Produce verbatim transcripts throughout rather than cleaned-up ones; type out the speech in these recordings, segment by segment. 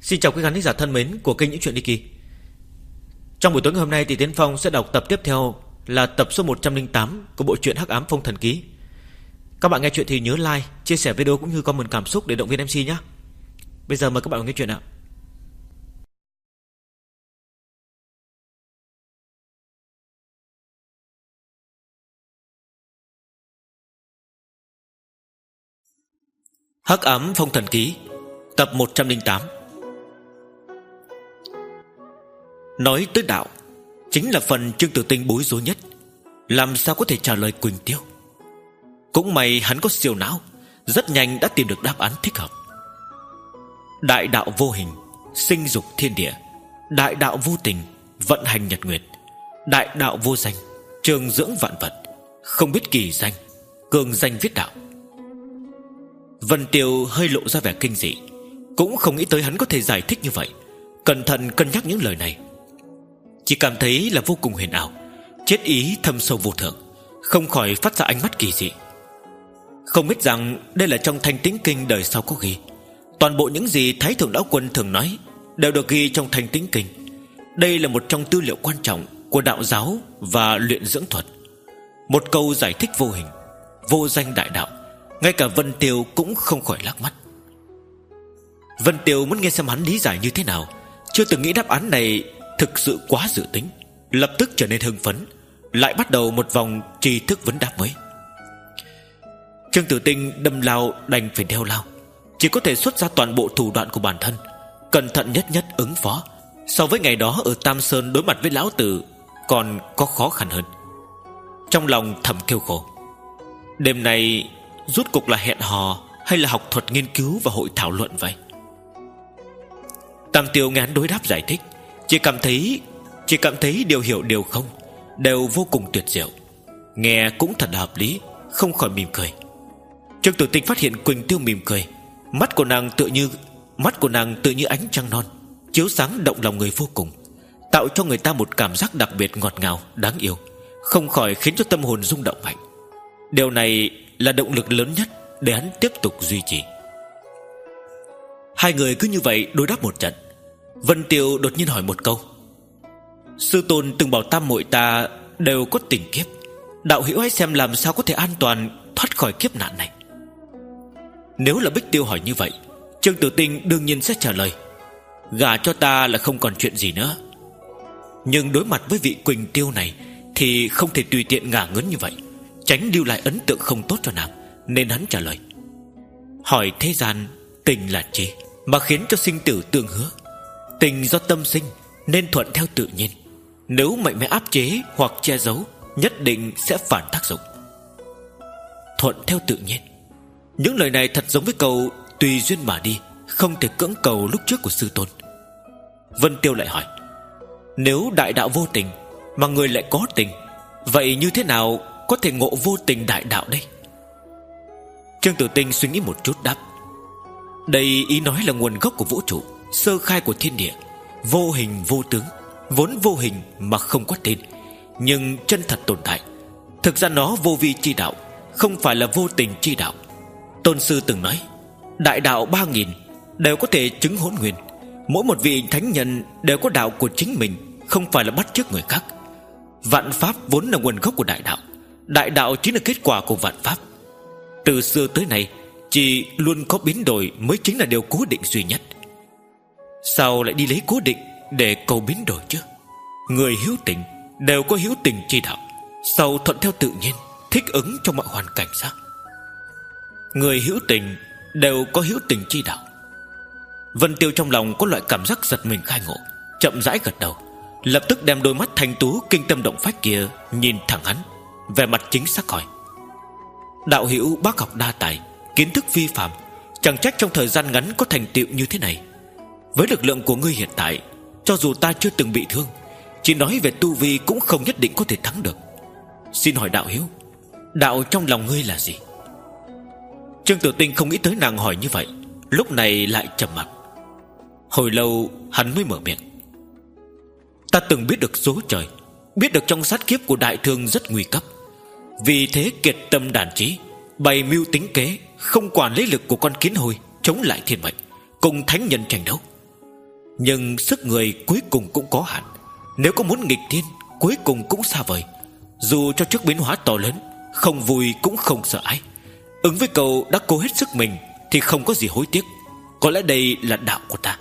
Xin chào quý khán giả thân mến của kênh Những Chuyện Đi Kỳ. Trong buổi tối ngày hôm nay thì Tiến Phong sẽ đọc tập tiếp theo là tập số một trăm lẻ tám của bộ truyện Hắc Ám Phong Thần Ký. Các bạn nghe chuyện thì nhớ like, chia sẻ video cũng như comment cảm xúc để động viên em xê nhé. Bây giờ mời các bạn nghe chuyện ạ. Hắc Ám Phong Thần Ký, tập một trăm lẻ tám. Nói tới đạo, chính là phần Trương Tử Tinh bối rối nhất. Làm sao có thể trả lời Quỳnh Tiêu? Cũng may hắn có siêu não, rất nhanh đã tìm được đáp án thích hợp. Đại đạo vô hình, sinh dục thiên địa. Đại đạo vô tình, vận hành nhật nguyệt. Đại đạo vô danh, trường dưỡng vạn vật. Không biết kỳ danh, cường danh viết đạo. Vân Tiêu hơi lộ ra vẻ kinh dị, cũng không nghĩ tới hắn có thể giải thích như vậy. Cẩn thận cân nhắc những lời này, chỉ cảm thấy là vô cùng huyền ảo, triết ý thâm sâu vô thượng, không khỏi phát ra ánh mắt kỳ dị. Không biết rằng đây là trong Thanh Tĩnh Kinh đời sau có ghi. Toàn bộ những gì Thái Thượng Lão Quân thường nói đều được ghi trong Thanh Tĩnh Kinh. Đây là một trong tư liệu quan trọng của đạo giáo và luyện dưỡng thuật. Một câu giải thích vô hình, vô danh đại đạo, ngay cả Vân Tiêu cũng không khỏi lắc mắt. Vân Tiêu muốn nghe xem hắn lý giải như thế nào. Chưa từng nghĩ đáp án này thực sự quá dự tính, lập tức trở nên hưng phấn, lại bắt đầu một vòng tri thức vấn đáp mới. Trương Tử Tinh đâm lao đành phải đeo lao, chỉ có thể xuất ra toàn bộ thủ đoạn của bản thân, cẩn thận nhất nhất ứng phó. So với ngày đó ở Tam Sơn đối mặt với lão tử còn có khó khăn hơn. Trong lòng thầm kêu khổ, đêm nay rốt cục là hẹn hò hay là học thuật nghiên cứu và hội thảo luận vậy? Tam Tiêu nghe hắn đối đáp giải thích, Chỉ cảm thấy Chỉ cảm thấy điều hiểu điều không đều vô cùng tuyệt diệu, nghe cũng thật là hợp lý, không khỏi mỉm cười. Trương Tử Tinh phát hiện Quỳnh Tiêu mỉm cười, Mắt của nàng tựa như Mắt của nàng tựa như ánh trăng non, chiếu sáng động lòng người vô cùng, tạo cho người ta một cảm giác đặc biệt ngọt ngào, đáng yêu, không khỏi khiến cho tâm hồn rung động mạnh. Điều này là động lực lớn nhất để hắn tiếp tục duy trì. Hai người cứ như vậy đối đáp một trận. Vân Tiêu đột nhiên hỏi một câu: sư tôn từng bảo tam muội ta đều có tình kiếp, đạo hữu hãy xem làm sao có thể an toàn thoát khỏi kiếp nạn này. Nếu là Bích Tiêu hỏi như vậy, Trương Tử Tinh đương nhiên sẽ trả lời: gả cho ta là không còn chuyện gì nữa. Nhưng đối mặt với vị Quỳnh Tiêu này thì không thể tùy tiện ngả ngớn như vậy, tránh lưu lại ấn tượng không tốt cho nàng, nên hắn trả lời: hỏi thế gian tình là chi mà khiến cho sinh tử tương hứa? Tình do tâm sinh nên thuận theo tự nhiên, nếu mạnh mẽ áp chế hoặc che giấu, nhất định sẽ phản tác dụng. Thuận theo tự nhiên, những lời này thật giống với câu tùy duyên mà đi, không thể cưỡng cầu lúc trước của sư tôn. Vân Tiêu lại hỏi: nếu đại đạo vô tình mà người lại có tình, vậy như thế nào có thể ngộ vô tình đại đạo đây? Trương Tử Tinh suy nghĩ một chút đáp: đây ý nói là nguồn gốc của vũ trụ, sơ khai của thiên địa, vô hình vô tướng, vốn vô hình mà không có tên, nhưng chân thật tồn tại. Thực ra nó vô vi chi đạo, không phải là vô tình chi đạo. Tôn sư từng nói, đại đạo ba nghìn đều có thể chứng hỗn nguyên. Mỗi một vị thánh nhân đều có đạo của chính mình, không phải là bắt chước người khác. Vạn pháp vốn là nguồn gốc của đại đạo, đại đạo chính là kết quả của vạn pháp. Từ xưa tới nay, chỉ luôn có biến đổi mới chính là điều cố định duy nhất. Sao lại đi lấy cố định để cầu biến đổi chứ? Người hiếu tình đều có hiếu tình chi đạo, sao thuận theo tự nhiên, thích ứng trong mọi hoàn cảnh sao? Người hữu tình đều có hữu tình chi đạo. Vân Tiêu trong lòng có loại cảm giác giật mình khai ngộ, chậm rãi gật đầu, lập tức đem đôi mắt thanh tú kinh tâm động phách kia nhìn thẳng hắn, vẻ mặt chính xác hỏi: đạo hữu bác học đa tài, kiến thức phi phàm, chẳng trách trong thời gian ngắn có thành tựu như thế này. Với lực lượng của ngươi hiện tại, cho dù ta chưa từng bị thương, chỉ nói về tu vi cũng không nhất định có thể thắng được. Xin hỏi đạo hữu, đạo trong lòng ngươi là gì? Trương Tử Tinh không nghĩ tới nàng hỏi như vậy, lúc này lại trầm mặc. Hồi lâu hắn mới mở miệng: ta từng biết được số trời, biết được trong sát kiếp của đại thương rất nguy cấp, vì thế kiệt tâm đàn trí, bày mưu tính kế, không quản lấy lực của con kiến hôi, chống lại thiên mệnh, cùng thánh nhân tranh đấu. Nhưng sức người cuối cùng cũng có hạn. Nếu có muốn nghịch thiên, cuối cùng cũng xa vời. Dù cho trước biến hóa to lớn, không vui cũng không sợ ái. Ứng với câu đã cố hết sức mình thì không có gì hối tiếc. Có lẽ đây là đạo của ta.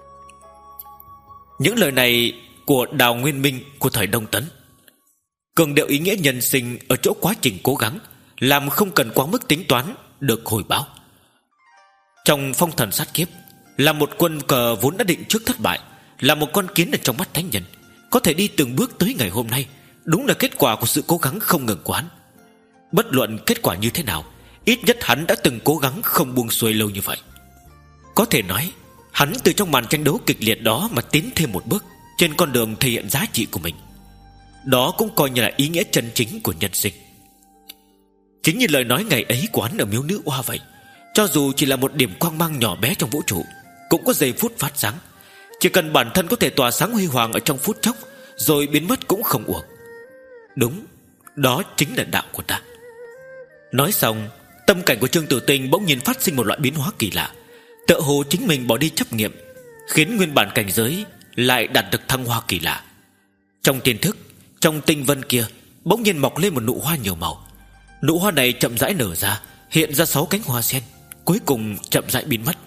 Những lời này của Đào Nguyên Minh của thời Đông Tấn cường điệu ý nghĩa nhân sinh ở chỗ quá trình cố gắng, làm không cần quá mức tính toán được hồi báo. Trong phong thần sát kiếp, là một quân cờ vốn đã định trước thất bại, là một con kiến ở trong mắt thánh nhân, có thể đi từng bước tới ngày hôm nay, đúng là kết quả của sự cố gắng không ngừng của hắn. Bất luận kết quả như thế nào, ít nhất hắn đã từng cố gắng không buông xuôi lâu như vậy. Có thể nói, hắn từ trong màn tranh đấu kịch liệt đó mà tiến thêm một bước trên con đường thể hiện giá trị của mình. Đó cũng coi như là ý nghĩa chân chính của nhân sinh. Chính như lời nói ngày ấy của hắn ở miếu nữ oa vậy. Cho dù chỉ là một điểm quang mang nhỏ bé trong vũ trụ, cũng có giây phút phát sáng. Chỉ cần bản thân có thể tỏa sáng huy hoàng ở trong phút chốc, rồi biến mất cũng không uổng. Đúng, đó chính là đạo của ta. Nói xong, tâm cảnh của Trương Tử Tinh bỗng nhiên phát sinh một loại biến hóa kỳ lạ. Tựa hồ chính mình bỏ đi chấp nghiệm, khiến nguyên bản cảnh giới lại đạt được thăng hoa kỳ lạ. Trong tiềm thức, trong tinh vân kia bỗng nhiên mọc lên một nụ hoa nhiều màu. Nụ hoa này chậm rãi nở ra, hiện ra sáu cánh hoa sen, cuối cùng chậm rãi biến mất.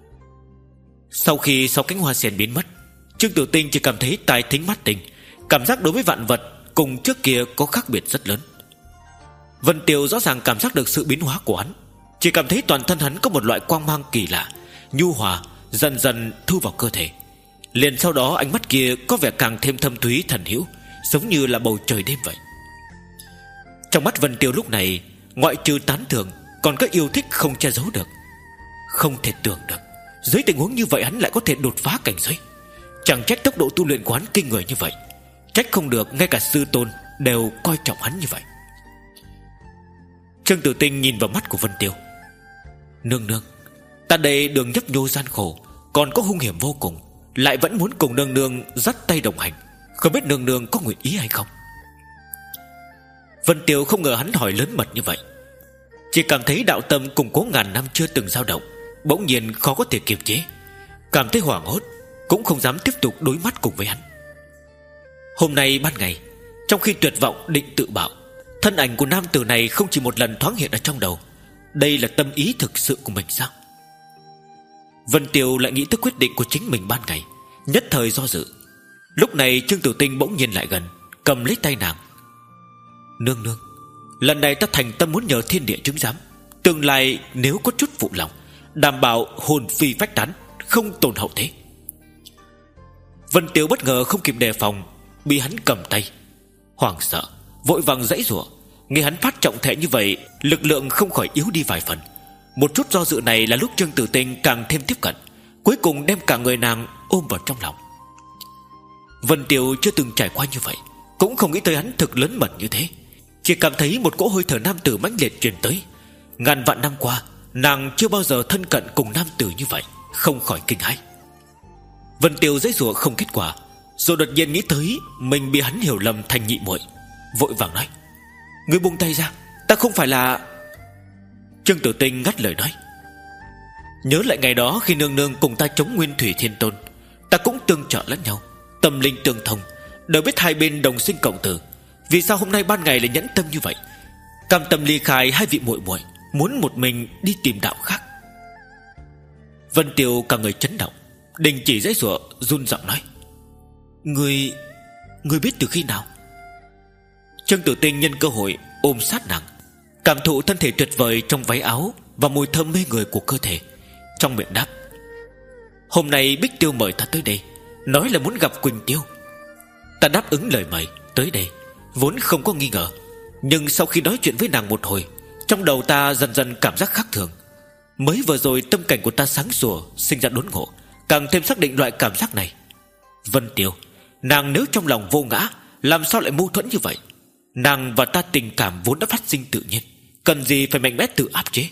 Sau khi sáu cánh hoa sen biến mất, Trương Tử Tinh chỉ cảm thấy tai thính mắt tình, cảm giác đối với vạn vật cùng trước kia có khác biệt rất lớn. Vân Tiêu rõ ràng cảm giác được sự biến hóa của hắn, chỉ cảm thấy toàn thân hắn có một loại quang mang kỳ lạ, nhu hòa, dần dần thu vào cơ thể. Liền sau đó ánh mắt kia có vẻ càng thêm thâm thúy thần hiếu, giống như là bầu trời đêm vậy. Trong mắt Vân Tiêu lúc này, ngoại trừ tán thưởng, còn có yêu thích không che giấu được. Không thể tưởng được, dưới tình huống như vậy hắn lại có thể đột phá cảnh giới. Chẳng trách tốc độ tu luyện của hắn kinh người như vậy. Trách không được ngay cả sư tôn đều coi trọng hắn như vậy. Trương Tử Tinh nhìn vào mắt của Vân Tiêu. Nương nương, ta đây đường nhấp nhô gian khổ, còn có hung hiểm vô cùng, lại vẫn muốn cùng nương nương dắt tay đồng hành. Không biết nương nương có nguyện ý hay không? Vân Tiêu không ngờ hắn hỏi lớn mật như vậy, chỉ cảm thấy đạo tâm củng cố ngàn năm chưa từng dao động, bỗng nhiên khó có thể kiềm chế, cảm thấy hoảng hốt, cũng không dám tiếp tục đối mắt cùng với hắn. Hôm nay ban ngày, trong khi tuyệt vọng định tự bạo, thân ảnh của nam tử này không chỉ một lần thoáng hiện ở trong đầu. Đây là tâm ý thực sự của mình sao? Vân Tiêu lại nghĩ tới quyết định của chính mình ban ngày, nhất thời do dự. Lúc này Trương Tử Tinh bỗng nhiên lại gần, cầm lấy tay nàng. Nương nương, lần này ta thành tâm muốn nhờ thiên địa chứng giám, tương lai nếu có chút phụ lòng, đảm bảo hồn phi phách tán, không tổn hậu thế. Vân Tiêu bất ngờ không kịp đề phòng, bị hắn cầm tay, hoảng sợ, vội vàng giãy giụa. Nghe hắn phát trọng thể như vậy, lực lượng không khỏi yếu đi vài phần. Một chút do dự này là lúc Trương Tử Tinh càng thêm tiếp cận, cuối cùng đem cả người nàng ôm vào trong lòng. Vân Tiêu chưa từng trải qua như vậy, cũng không nghĩ tới hắn thực lớn mật như thế, chỉ cảm thấy một cỗ hơi thở nam tử mãnh liệt truyền tới. Ngàn vạn năm qua, nàng chưa bao giờ thân cận cùng nam tử như vậy, không khỏi kinh hãi. Vân Tiêu giãy giụa không kết quả, rồi đột nhiên nghĩ tới mình bị hắn hiểu lầm thành nhị muội, vội vàng nói: Ngươi buông tay ra, ta không phải là... Trương Tử Tinh ngắt lời nói: Nhớ lại ngày đó khi nương nương cùng ta chống Nguyên Thủy Thiên Tôn, ta cũng tương trợ lẫn nhau, tâm linh tương thông, đều biết hai bên đồng sinh cộng tử. Vì sao hôm nay ban ngày lại nhẫn tâm như vậy, cam tâm ly khai hai vị muội muội, muốn một mình đi tìm đạo khác? Vân Tiêu cả người chấn động, đình chỉ giãy giụa, run giọng nói: Ngươi... Ngươi biết từ khi nào? Trương Tử Tinh nhân cơ hội ôm sát nàng, cảm thụ thân thể tuyệt vời trong váy áo và mùi thơm mê người của cơ thể, trong miệng đáp: Hôm nay Bích Tiêu mời ta tới đây, nói là muốn gặp Quỳnh Tiêu. Ta đáp ứng lời mời tới đây, vốn không có nghi ngờ. Nhưng sau khi nói chuyện với nàng một hồi, trong đầu ta dần dần cảm giác khác thường. Mới vừa rồi tâm cảnh của ta sáng sủa, sinh ra đốn ngộ, càng thêm xác định loại cảm giác này. Vân Tiêu, nàng nếu trong lòng vô ngã, làm sao lại mâu thuẫn như vậy? Nàng và ta tình cảm vốn đã phát sinh tự nhiên, cần gì phải mạnh mẽ tự áp chế?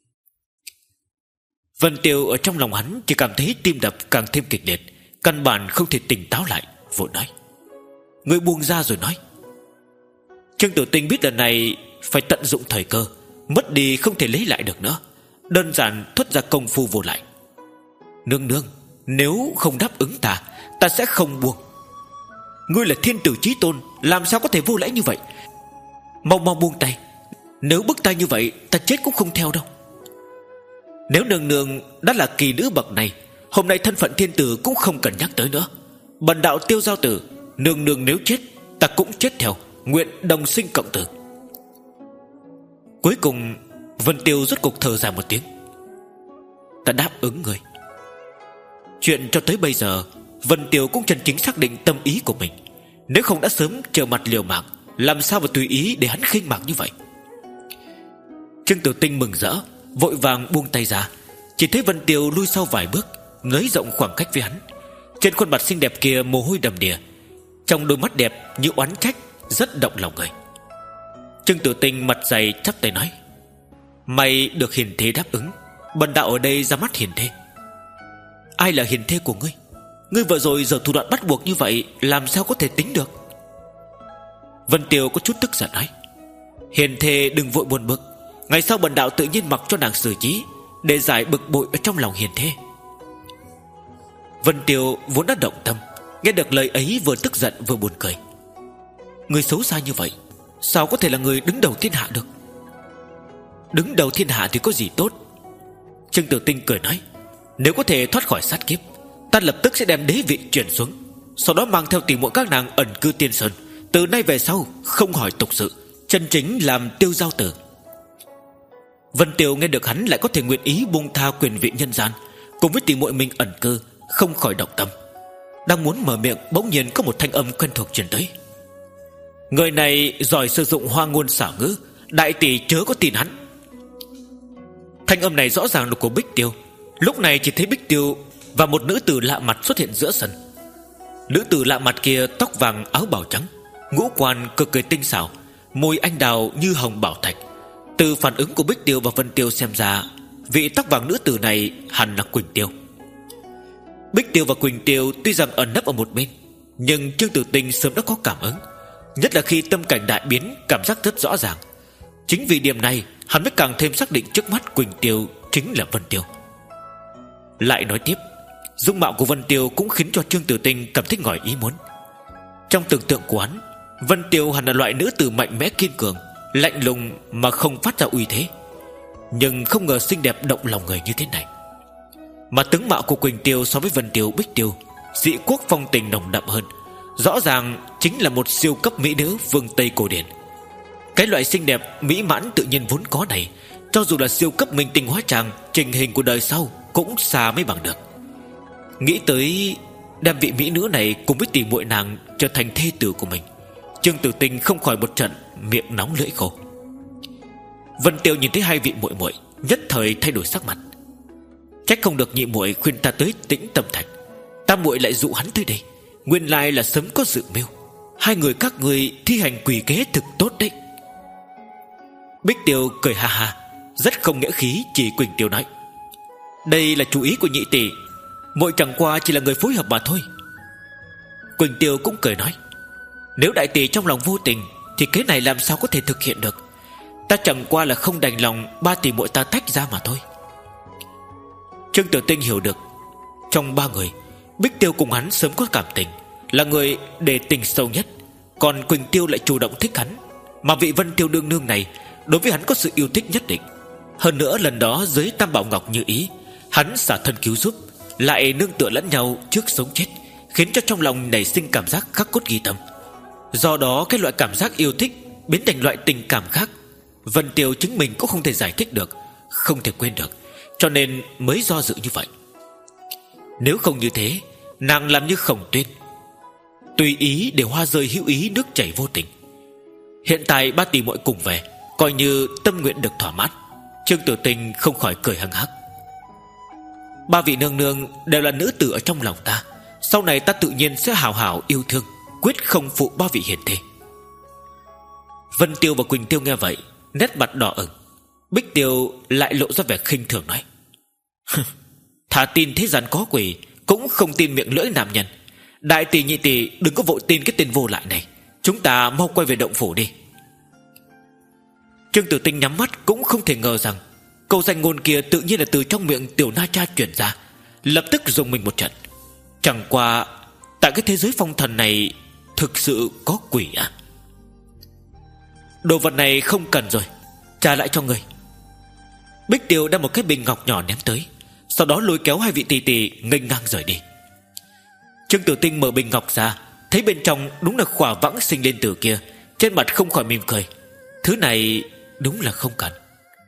Vân Tiêu ở trong lòng hắn chỉ cảm thấy tim đập càng thêm kịch liệt, căn bản không thể tỉnh táo lại, vội nói: Ngươi buông ra rồi nói. Trương Tử Tinh biết lần này phải tận dụng thời cơ, mất đi không thể lấy lại được nữa, đơn giản thốt ra công phu vô lại: Nương nương, Nếu không đáp ứng ta, ta sẽ không buông. Ngươi là thiên tử chí tôn, làm sao có thể vô lễ như vậy? Mau mau buông tay. Nếu bức ta như vậy, ta chết cũng không theo đâu. Nếu nương nương đã là kỳ nữ bậc này, hôm nay thân phận thiên tử cũng không cần nhắc tới nữa. Bần đạo Tiêu Giao Tử, nương nương nếu chết, ta cũng chết theo, nguyện đồng sinh cộng tử. Cuối cùng Vân Tiêu rốt cục thở dài một tiếng. Ta đáp ứng người. Chuyện cho tới bây giờ Vân Tiêu cũng chân chính xác định tâm ý của mình. Nếu không đã sớm trở mặt liều mạng, làm sao mà tùy ý để hắn khinh mạng như vậy. Trương Tử Tinh mừng rỡ, vội vàng buông tay ra. Chỉ thấy Vân Tiêu lui sau vài bước, nới rộng khoảng cách với hắn. Trên khuôn mặt xinh đẹp kia mồ hôi đầm đìa, trong đôi mắt đẹp như oán trách, rất động lòng người. Trương Tử Tinh mặt dày chắp tay nói: Mày được hiền thê đáp ứng, bần đạo ở đây ra mắt hiền thê. Ai là hiền thê của ngươi? Ngươi vừa rồi giờ thủ đoạn bắt buộc như vậy, làm sao có thể tính được? Vân Tiêu có chút tức giận nói: Hiền thê đừng vội buồn bực, ngày sau bần đạo tự nhiên mặc cho nàng xử trí, để giải bực bội ở trong lòng hiền thê. Vân Tiêu vốn đã động tâm, nghe được lời ấy vừa tức giận vừa buồn cười. Người xấu xa như vậy, sao có thể là người đứng đầu thiên hạ được? Đứng đầu thiên hạ thì có gì tốt? Trương Tử Tinh cười nói: Nếu có thể thoát khỏi sát kiếp, ta lập tức sẽ đem đế vị chuyển xuống, sau đó mang theo tỷ muội các nàng ẩn cư Tiên Sơn. Từ nay về sau không hỏi tục sự, chân chính làm Tiêu Giao Tử. Vân Tiêu nghe được hắn lại có thể nguyện ý buông tha quyền vị nhân gian, cùng với tỷ muội mình ẩn cư, không khỏi động tâm. Đang muốn mở miệng, bỗng nhiên có một thanh âm quen thuộc truyền tới: Người này giỏi sử dụng hoa ngôn xảo ngữ, đại tỷ chớ có tin hắn. Thanh âm này rõ ràng là của Bích Tiêu. Lúc này chỉ thấy Bích Tiêu và một nữ tử lạ mặt xuất hiện giữa sân. Nữ tử lạ mặt kia tóc vàng áo bào trắng, ngũ quan cực kỳ tinh xảo, môi anh đào như hồng bảo thạch. Từ phản ứng của Bích Tiêu và Vân Tiêu xem ra, vị tóc vàng nữ tử này hẳn là Quỳnh Tiêu. Bích Tiêu và Quỳnh Tiêu tuy rằng ẩn nấp ở một bên, nhưng Trương Tử Tinh sớm đã có cảm ứng, nhất là khi tâm cảnh đại biến, cảm giác rất rõ ràng. Chính vì điểm này, hắn mới càng thêm xác định trước mắt Quỳnh Tiêu chính là Vân Tiêu. Lại nói tiếp, dung mạo của Vân Tiêu cũng khiến cho Trương Tử Tinh cảm thấy ngoài ý muốn. Trong tưởng tượng của hắn, Vân Tiêu hẳn là loại nữ tử mạnh mẽ kiên cường, lạnh lùng mà không phát ra uy thế. Nhưng không ngờ xinh đẹp động lòng người như thế này. Mà tướng mạo của Quỳnh Tiêu so với Vân Tiêu, Bích Tiêu, dị quốc phong tình nồng đậm hơn, rõ ràng chính là một siêu cấp mỹ nữ phương Tây cổ điển. Cái loại xinh đẹp mỹ mãn tự nhiên vốn có này, cho dù là siêu cấp minh tinh hóa trang, trình hình của đời sau cũng xa mới bằng được. Nghĩ tới đem vị mỹ nữ này cùng với tỷ muội nàng trở thành thê tử của mình, Trương Tử Tinh không khỏi một trận miệng nóng lưỡi khô. Vân Tiêu nhìn thấy hai vị muội muội, nhất thời thay đổi sắc mặt. Trách không được nhị muội khuyên ta tới Tĩnh Tâm Thạch, tam muội lại dụ hắn tới đây, nguyên lai là sớm có dự mưu. Hai người các người thi hành quỷ kế thực tốt đấy. Bích Tiêu cười ha ha, rất không nghĩa khí chỉ Quỳnh Tiêu nói: Đây là chủ ý của nhị tỷ, muội chẳng qua chỉ là người phối hợp mà thôi. Quỳnh Tiêu cũng cười nói: Nếu đại tỷ trong lòng vô tình, thì kế này làm sao có thể thực hiện được. Ta chẳng qua là không đành lòng ba tỷ muội ta tách ra mà thôi. Trương Tử Tinh hiểu được, trong ba người, Bích Tiêu cùng hắn sớm có cảm tình, là người để tình sâu nhất. Còn Quỳnh Tiêu lại chủ động thích hắn, mà vị Vân Tiêu đương nương này đối với hắn có sự yêu thích nhất định. Hơn nữa lần đó dưới Tam Bảo Ngọc như ý, hắn xả thân cứu giúp, lại nương tựa lẫn nhau trước sống chết, khiến cho trong lòng nảy sinh cảm giác khắc cốt ghi tâm. Do đó cái loại cảm giác yêu thích biến thành loại tình cảm khác, Vân Tiêu chính mình cũng không thể giải thích được, không thể quên được, cho nên mới do dự như vậy. Nếu không như thế, nàng làm như Khổng Tuyên, tùy ý để hoa rơi hữu ý, nước chảy vô tình. Hiện tại ba tỷ muội cùng về, coi như tâm nguyện được thỏa mãn. Trương Tử Tinh không khỏi cười hăng hắc. Ba vị nương nương đều là nữ tử ở trong lòng ta, sau này ta tự nhiên sẽ hào hào yêu thương, quyết không phụ ba vị hiền thê. Vân Tiêu và Quỳnh Tiêu nghe vậy, nét mặt đỏ ửng. Bích Tiêu lại lộ ra vẻ khinh thường nói: Thà tin thế gian có quỷ, cũng không tin miệng lưỡi nam nhân. Đại tỷ nhị tỷ đừng có vội tin cái tên vô lại này, chúng ta mau quay về động phủ đi. Trương Tử Tinh nhắm mắt cũng không thể ngờ rằng câu danh ngôn kia tự nhiên là từ trong miệng tiểu na cha truyền ra, lập tức dùng mình một trận. Chẳng qua tại cái thế giới phong thần này thực sự có quỷ à? Đồ vật này không cần rồi, trả lại cho người. Bích Tiêu đem một cái bình ngọc nhỏ ném tới, sau đó lôi kéo hai vị tỷ tỷ nghênh ngang rời đi. Trương Tử Tinh mở bình ngọc ra, thấy bên trong đúng là khỏa vãng sinh lên tử kia, trên mặt không khỏi mỉm cười. Thứ này đúng là không cần.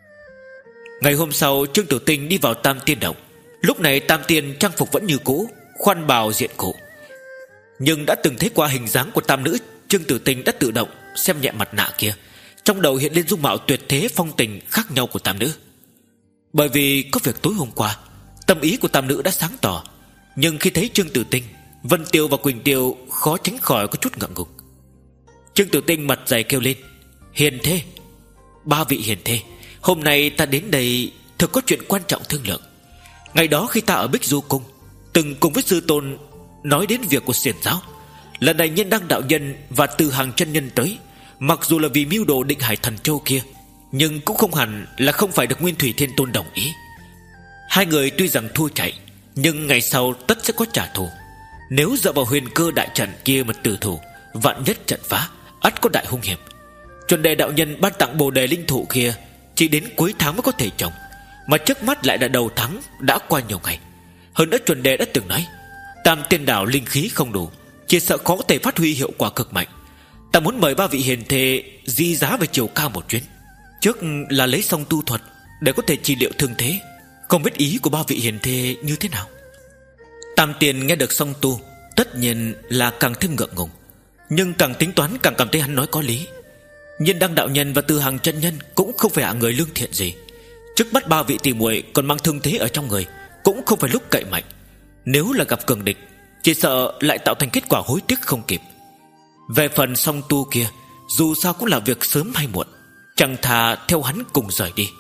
Ngày hôm sau, Trương Tử Tinh đi vào Tam Tiên Động. Lúc này Tam Tiên trang phục vẫn như cũ, khoan bào diện cụ, nhưng đã từng thấy qua hình dáng của tam nữ, Trương Tử Tinh đã tự động xem nhẹ mặt nạ kia, trong đầu hiện lên dung mạo tuyệt thế phong tình khác nhau của tam nữ. Bởi vì có việc tối hôm qua, tâm ý của tam nữ đã sáng tỏ, nhưng khi thấy Trương Tử Tinh, Vân Tiêu và Quỳnh Tiêu khó tránh khỏi có chút ngượng ngùng. Trương Tử Tinh mặt dày kêu lên: Hiền thê, ba vị hiền thê, hôm nay ta đến đây thực có chuyện quan trọng thương lượng. Ngày đó khi ta ở Bích Du Cung, từng cùng với sư tôn nói đến việc của xiển giáo. Lần này Nhân Đăng đạo nhân và Từ Hàng chân nhân tới, mặc dù là vì mưu đồ Định Hải Thần Châu kia, nhưng cũng không hẳn là không phải được Nguyên Thủy Thiên Tôn đồng ý. Hai người tuy rằng thua chạy, nhưng ngày sau tất sẽ có trả thù. Nếu dựa vào huyền cơ đại trận kia mà tử thủ, vạn nhất trận phá, ắt có đại hung hiểm. Chuẩn đề đạo nhân ban tặng bồ đề linh thụ kia chỉ đến cuối tháng mới có thể trồng, mà trước mắt lại là đầu tháng, đã qua nhiều ngày. Hơn nữa chuẩn đề đã từng nói, Tam Tiên Đảo linh khí không đủ, chỉ sợ khó có thể phát huy hiệu quả cực mạnh. Ta muốn mời ba vị hiền thê di giá về Triều Ca một chuyến, trước là lấy xong tu thuật để có thể trị liệu thương thế. Không biết ý của ba vị hiền thê như thế nào? Tam Tiên nghe được song tu, tất nhiên là càng thêm ngượng ngùng, nhưng càng tính toán càng cảm thấy hắn nói có lý. Nhiên Đăng đạo nhân và Từ Hàng chân nhân cũng không phải hạng người lương thiện gì. Trước mắt ba vị tỷ muội còn mang thương thế ở trong người, cũng không phải lúc cậy mạnh. Nếu là gặp cường địch, chỉ sợ lại tạo thành kết quả hối tiếc không kịp. Về phần song tu kia, dù sao cũng là việc sớm hay muộn, chẳng thà theo hắn cùng rời đi.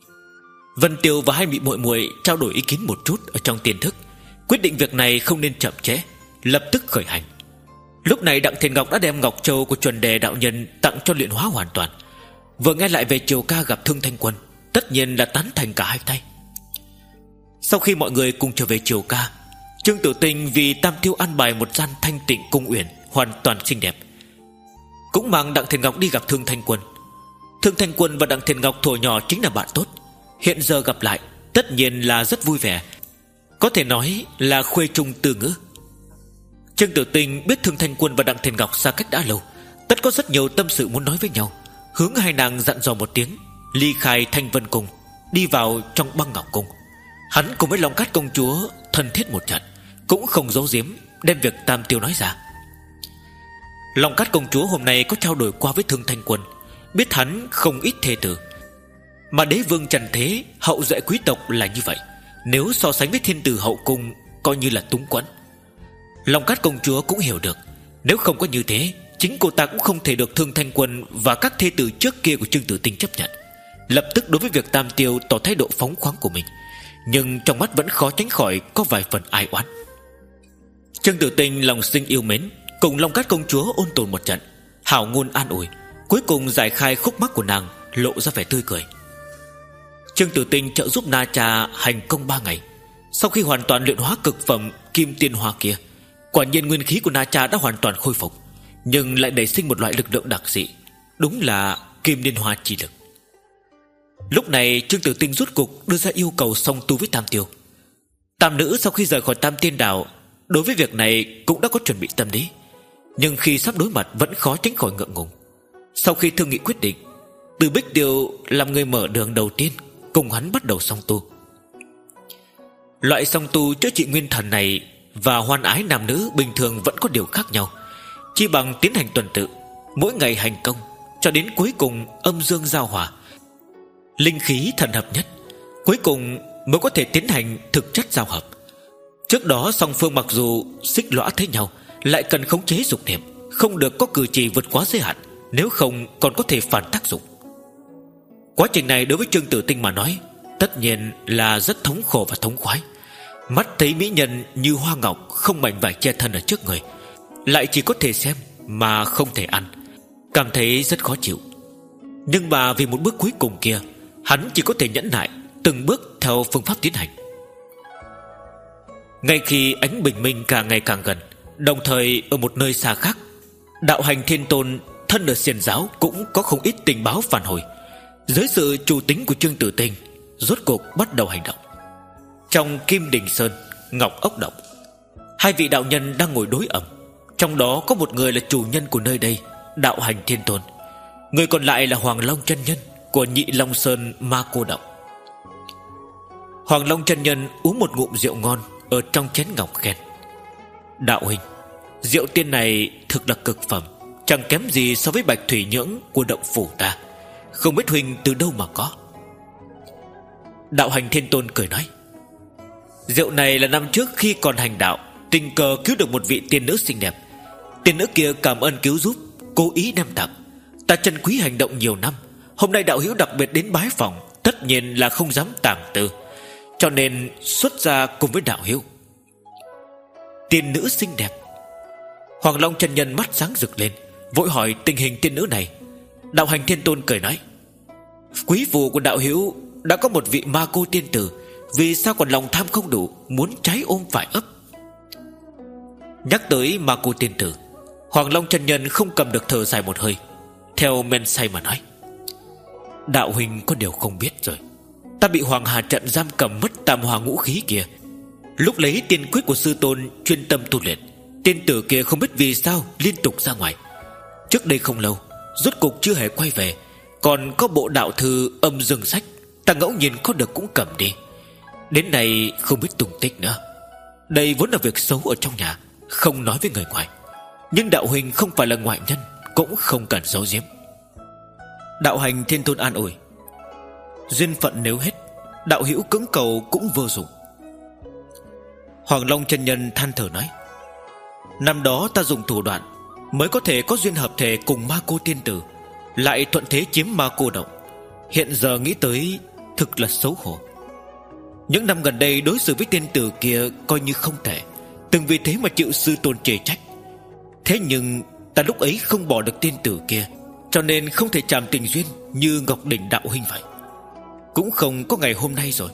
Vân Tiêu và hai vị muội muội trao đổi ý kiến một chút ở trong tiềm thức, quyết định việc này không nên chậm trễ, lập tức khởi hành. Lúc này Đặng Thiền Ngọc đã đem Ngọc Châu của chuẩn đề đạo nhân tặng cho luyện hóa hoàn toàn. Vừa nghe lại về Triều Ca gặp Thương Thanh Quân, tất nhiên là tán thành cả hai tay. Sau khi mọi người cùng trở về Triều Ca, Trương Tử Tinh vì Tam Tiêu an bài một gian thanh tịnh cung uyển hoàn toàn xinh đẹp, cũng mang Đặng Thiền Ngọc đi gặp Thương Thanh Quân. Thương Thanh Quân và Đặng Thiền Ngọc thuở nhỏ chính là bạn tốt, hiện giờ gặp lại tất nhiên là rất vui vẻ, có thể nói là khuê trung từ ngữ. Trương Tử Tinh biết Thương Thanh Quân và Đặng Thiền Ngọc xa cách đã lâu, tất có rất nhiều tâm sự muốn nói với nhau, hướng hai nàng dặn dò một tiếng, ly khai Thanh Vân Cung, đi vào trong Băng Ngọc Cung. Hắn cùng với Long Cát công chúa thân thiết một trận, cũng không giấu giếm đem việc Tam Tiêu nói ra. Long Cát công chúa hôm nay có trao đổi qua với Thương Thanh Quân, biết hắn không ít thê tử, mà đế vương trần thế hậu duệ quý tộc là như vậy, nếu so sánh với thiên tử hậu cung coi như là túng quẫn. Long Cát công chúa cũng hiểu được, nếu không có như thế, chính cô ta cũng không thể được Thương Thanh Quân và các thê tử trước kia của Trương Tử Tinh chấp nhận. Lập tức đối với việc Tam Tiêu tỏ thái độ phóng khoáng của mình, nhưng trong mắt vẫn khó tránh khỏi có vài phần ai oán. Trương Tử Tinh lòng sinh yêu mến, cùng Long Cát công chúa ôn tồn một trận, hảo ngôn an ủi, cuối cùng giải khai khúc mắc của nàng, lộ ra vẻ tươi cười. Trương Tử Tinh trợ giúp Na Cha hành công ba ngày, sau khi hoàn toàn luyện hóa cực phẩm Kim Tiên Hoa kia, quả nhiên nguyên khí của Na Cha đã hoàn toàn khôi phục, nhưng lại nảy sinh một loại lực lượng đặc dị, đúng là Kim Liên Hoa chi lực. Lúc này Trương Tử Tinh rốt cục đưa ra yêu cầu song tu với Tam Tiêu. Tam nữ sau khi rời khỏi Tam Tiên Đảo, đối với việc này cũng đã có chuẩn bị tâm lý, nhưng khi sắp đối mặt vẫn khó tránh khỏi ngượng ngùng. Sau khi thương nghị quyết định, Từ Bích Tiêu làm người mở đường đầu tiên, cùng hắn bắt đầu song tu. Loại song tu chữa trị nguyên thần này và hoan ái nam nữ bình thường vẫn có điều khác nhau, chi bằng tiến hành tuần tự, mỗi ngày hành công, cho đến cuối cùng âm dương giao hòa, linh khí thần hợp nhất, cuối cùng mới có thể tiến hành thực chất giao hợp. Trước đó song phương mặc dù xích lõa thấy nhau, lại cần khống chế dục niệm, không được có cử chỉ vượt quá giới hạn, nếu không còn có thể phản tác dụng. Quá trình này đối với Trương Tử Tinh mà nói, tất nhiên là rất thống khổ và thống khoái. Mắt thấy mỹ nhân như hoa ngọc không mảnh vải che thân ở trước người, lại chỉ có thể xem mà không thể ăn, cảm thấy rất khó chịu. Nhưng mà vì một bước cuối cùng kia, hắn chỉ có thể nhẫn nại, từng bước theo phương pháp tiến hành. Ngay khi ánh bình minh càng ngày càng gần, đồng thời ở một nơi xa khác, đạo hành Thiên Tôn thân ở xiển giáo cũng có không ít tình báo phản hồi. Dưới sự chủ tính của Trương Tử Tinh, rốt cuộc bắt đầu hành động. Trong Kim Đình Sơn, Ngọc Ốc Động, hai vị đạo nhân đang ngồi đối ẩm. Trong đó có một người là chủ nhân của nơi đây, đạo hành Thiên Tôn. Người còn lại là Hoàng Long chân nhân của Nhị Long Sơn Ma Cô Động. Hoàng Long chân nhân uống một ngụm rượu ngon ở trong chén ngọc khen: đạo huynh, rượu tiên này thực là cực phẩm, chẳng kém gì so với bạch thủy nhưỡng của động phủ ta. Không biết huynh từ đâu mà có. Đạo hành Thiên Tôn cười nói: rượu này là năm trước khi còn hành đạo, tình cờ cứu được một vị tiên nữ xinh đẹp. Tiên nữ kia cảm ơn cứu giúp, cố ý đem tặng. Ta trân quý hành động nhiều năm, hôm nay đạo hữu đặc biệt đến bái phòng, tất nhiên là không dám tàng tư, cho nên xuất ra cùng với đạo hữu. Tiên nữ xinh đẹp? Hoàng Long chân nhân mắt sáng rực lên, vội hỏi tình hình tiên nữ này. Đạo hành Thiên Tôn cười nói: quý phụ của đạo hữu đã có một vị ma cô tiên tử, vì sao còn lòng tham không đủ, muốn trái ôm phải ấp? Nhắc tới ma cô tiên tử, Hoàng Long chân nhân không cầm được thở dài một hơi, theo men say mà nói: đạo huynh có điều không biết rồi, ta bị Hoàng Hà trận giam cầm mất tam hoa ngũ khí kia. Lúc lấy tiên quyết của sư tôn chuyên tâm tu luyện, tiên tử kia không biết vì sao liên tục ra ngoài. Trước đây không lâu, rốt cục chưa hề quay về. Còn có bộ đạo thư âm dương sách, ta ngẫu nhiên có được cũng cầm đi. Đến nay không biết tung tích nữa. Đây vốn là việc xấu ở trong nhà, không nói với người ngoài, nhưng đạo huynh không phải là ngoại nhân, cũng không cần giấu giếm. Đạo hành Thiên Tôn an ủi: duyên phận nếu hết, đạo hữu cưỡng cầu cũng vô dụng. Hoàng Long chân nhân than thở nói: năm đó ta dùng thủ đoạn mới có thể có duyên hợp thể cùng ma cô tiên tử, lại thuận thế chiếm ma cô động. Hiện giờ nghĩ tới thực là xấu hổ. Những năm gần đây đối xử với tiên tử kia coi như không thể, từng vì thế mà chịu sư tôn chê trách. Thế nhưng ta lúc ấy không bỏ được tiên tử kia, cho nên không thể chạm tình duyên như Ngọc Đỉnh đạo huynh vậy. Cũng không có ngày hôm nay rồi.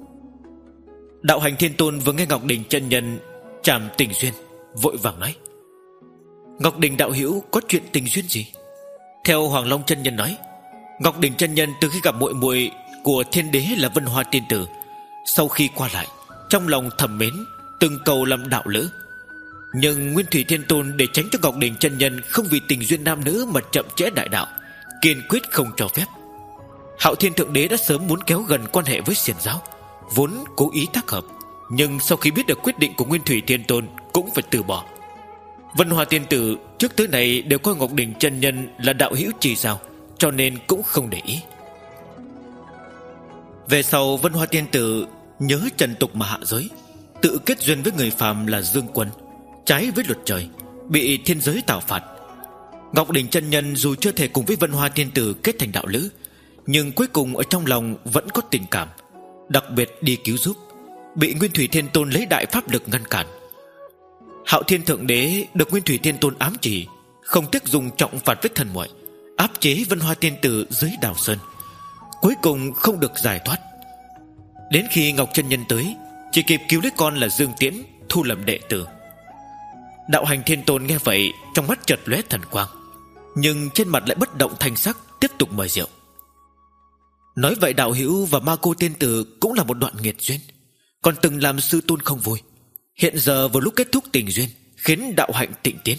Đạo hành Thiên Tôn vừa nghe Ngọc Đỉnh chân nhân chạm tình duyên, vội vàng nói: Ngọc Đỉnh đạo hữu có chuyện tình duyên gì? Theo Hoàng Long chân nhân nói, Ngọc Đỉnh chân nhân từ khi gặp muội muội của thiên đế là Vân Hoa tiên tử, sau khi qua lại, trong lòng thầm mến, từng cầu làm đạo lữ. Nhưng Nguyên Thủy Thiên Tôn để tránh cho Ngọc Đỉnh chân nhân không vì tình duyên nam nữ mà chậm trễ đại đạo, kiên quyết không cho phép. Hạo Thiên Thượng Đế đã sớm muốn kéo gần quan hệ với xiển giáo, vốn cố ý tác hợp, nhưng sau khi biết được quyết định của Nguyên Thủy Thiên Tôn cũng phải từ bỏ. Vân Hoa tiên tử trước tới nay đều coi Ngọc Đỉnh chân nhân là đạo hữu trì sao, cho nên cũng không để ý. Về sau Vân Hoa tiên tử nhớ trần tục mà hạ giới, tự kết duyên với người phàm là Dương Quân, trái với luật trời, bị thiên giới tảo phạt. Ngọc Đỉnh chân nhân dù chưa thể cùng với Vân Hoa tiên tử kết thành đạo lữ, nhưng cuối cùng ở trong lòng vẫn có tình cảm, đặc biệt đi cứu giúp, bị Nguyên Thủy Thiên Tôn lấy đại pháp lực ngăn cản. Hạo Thiên Thượng Đế được Nguyên Thủy Thiên Tôn ám chỉ, không tiếc dùng trọng phạt với thần muội, áp chế Vân Hoa tiên tử dưới Đào Sơn, cuối cùng không được giải thoát. Đến khi Ngọc chân nhân tới, chỉ kịp cứu lấy con là Dương Tiễn, thu làm đệ tử. Đạo hành Thiên Tôn nghe vậy, trong mắt chợt lóe thần quang, nhưng trên mặt lại bất động thanh sắc, tiếp tục mời rượu. Nói vậy đạo hữu và ma cô tiên tử cũng là một đoạn nghiệt duyên, còn từng làm sư tôn không vui. Hiện giờ vào lúc kết thúc tình duyên, khiến đạo hạnh tịnh tiến.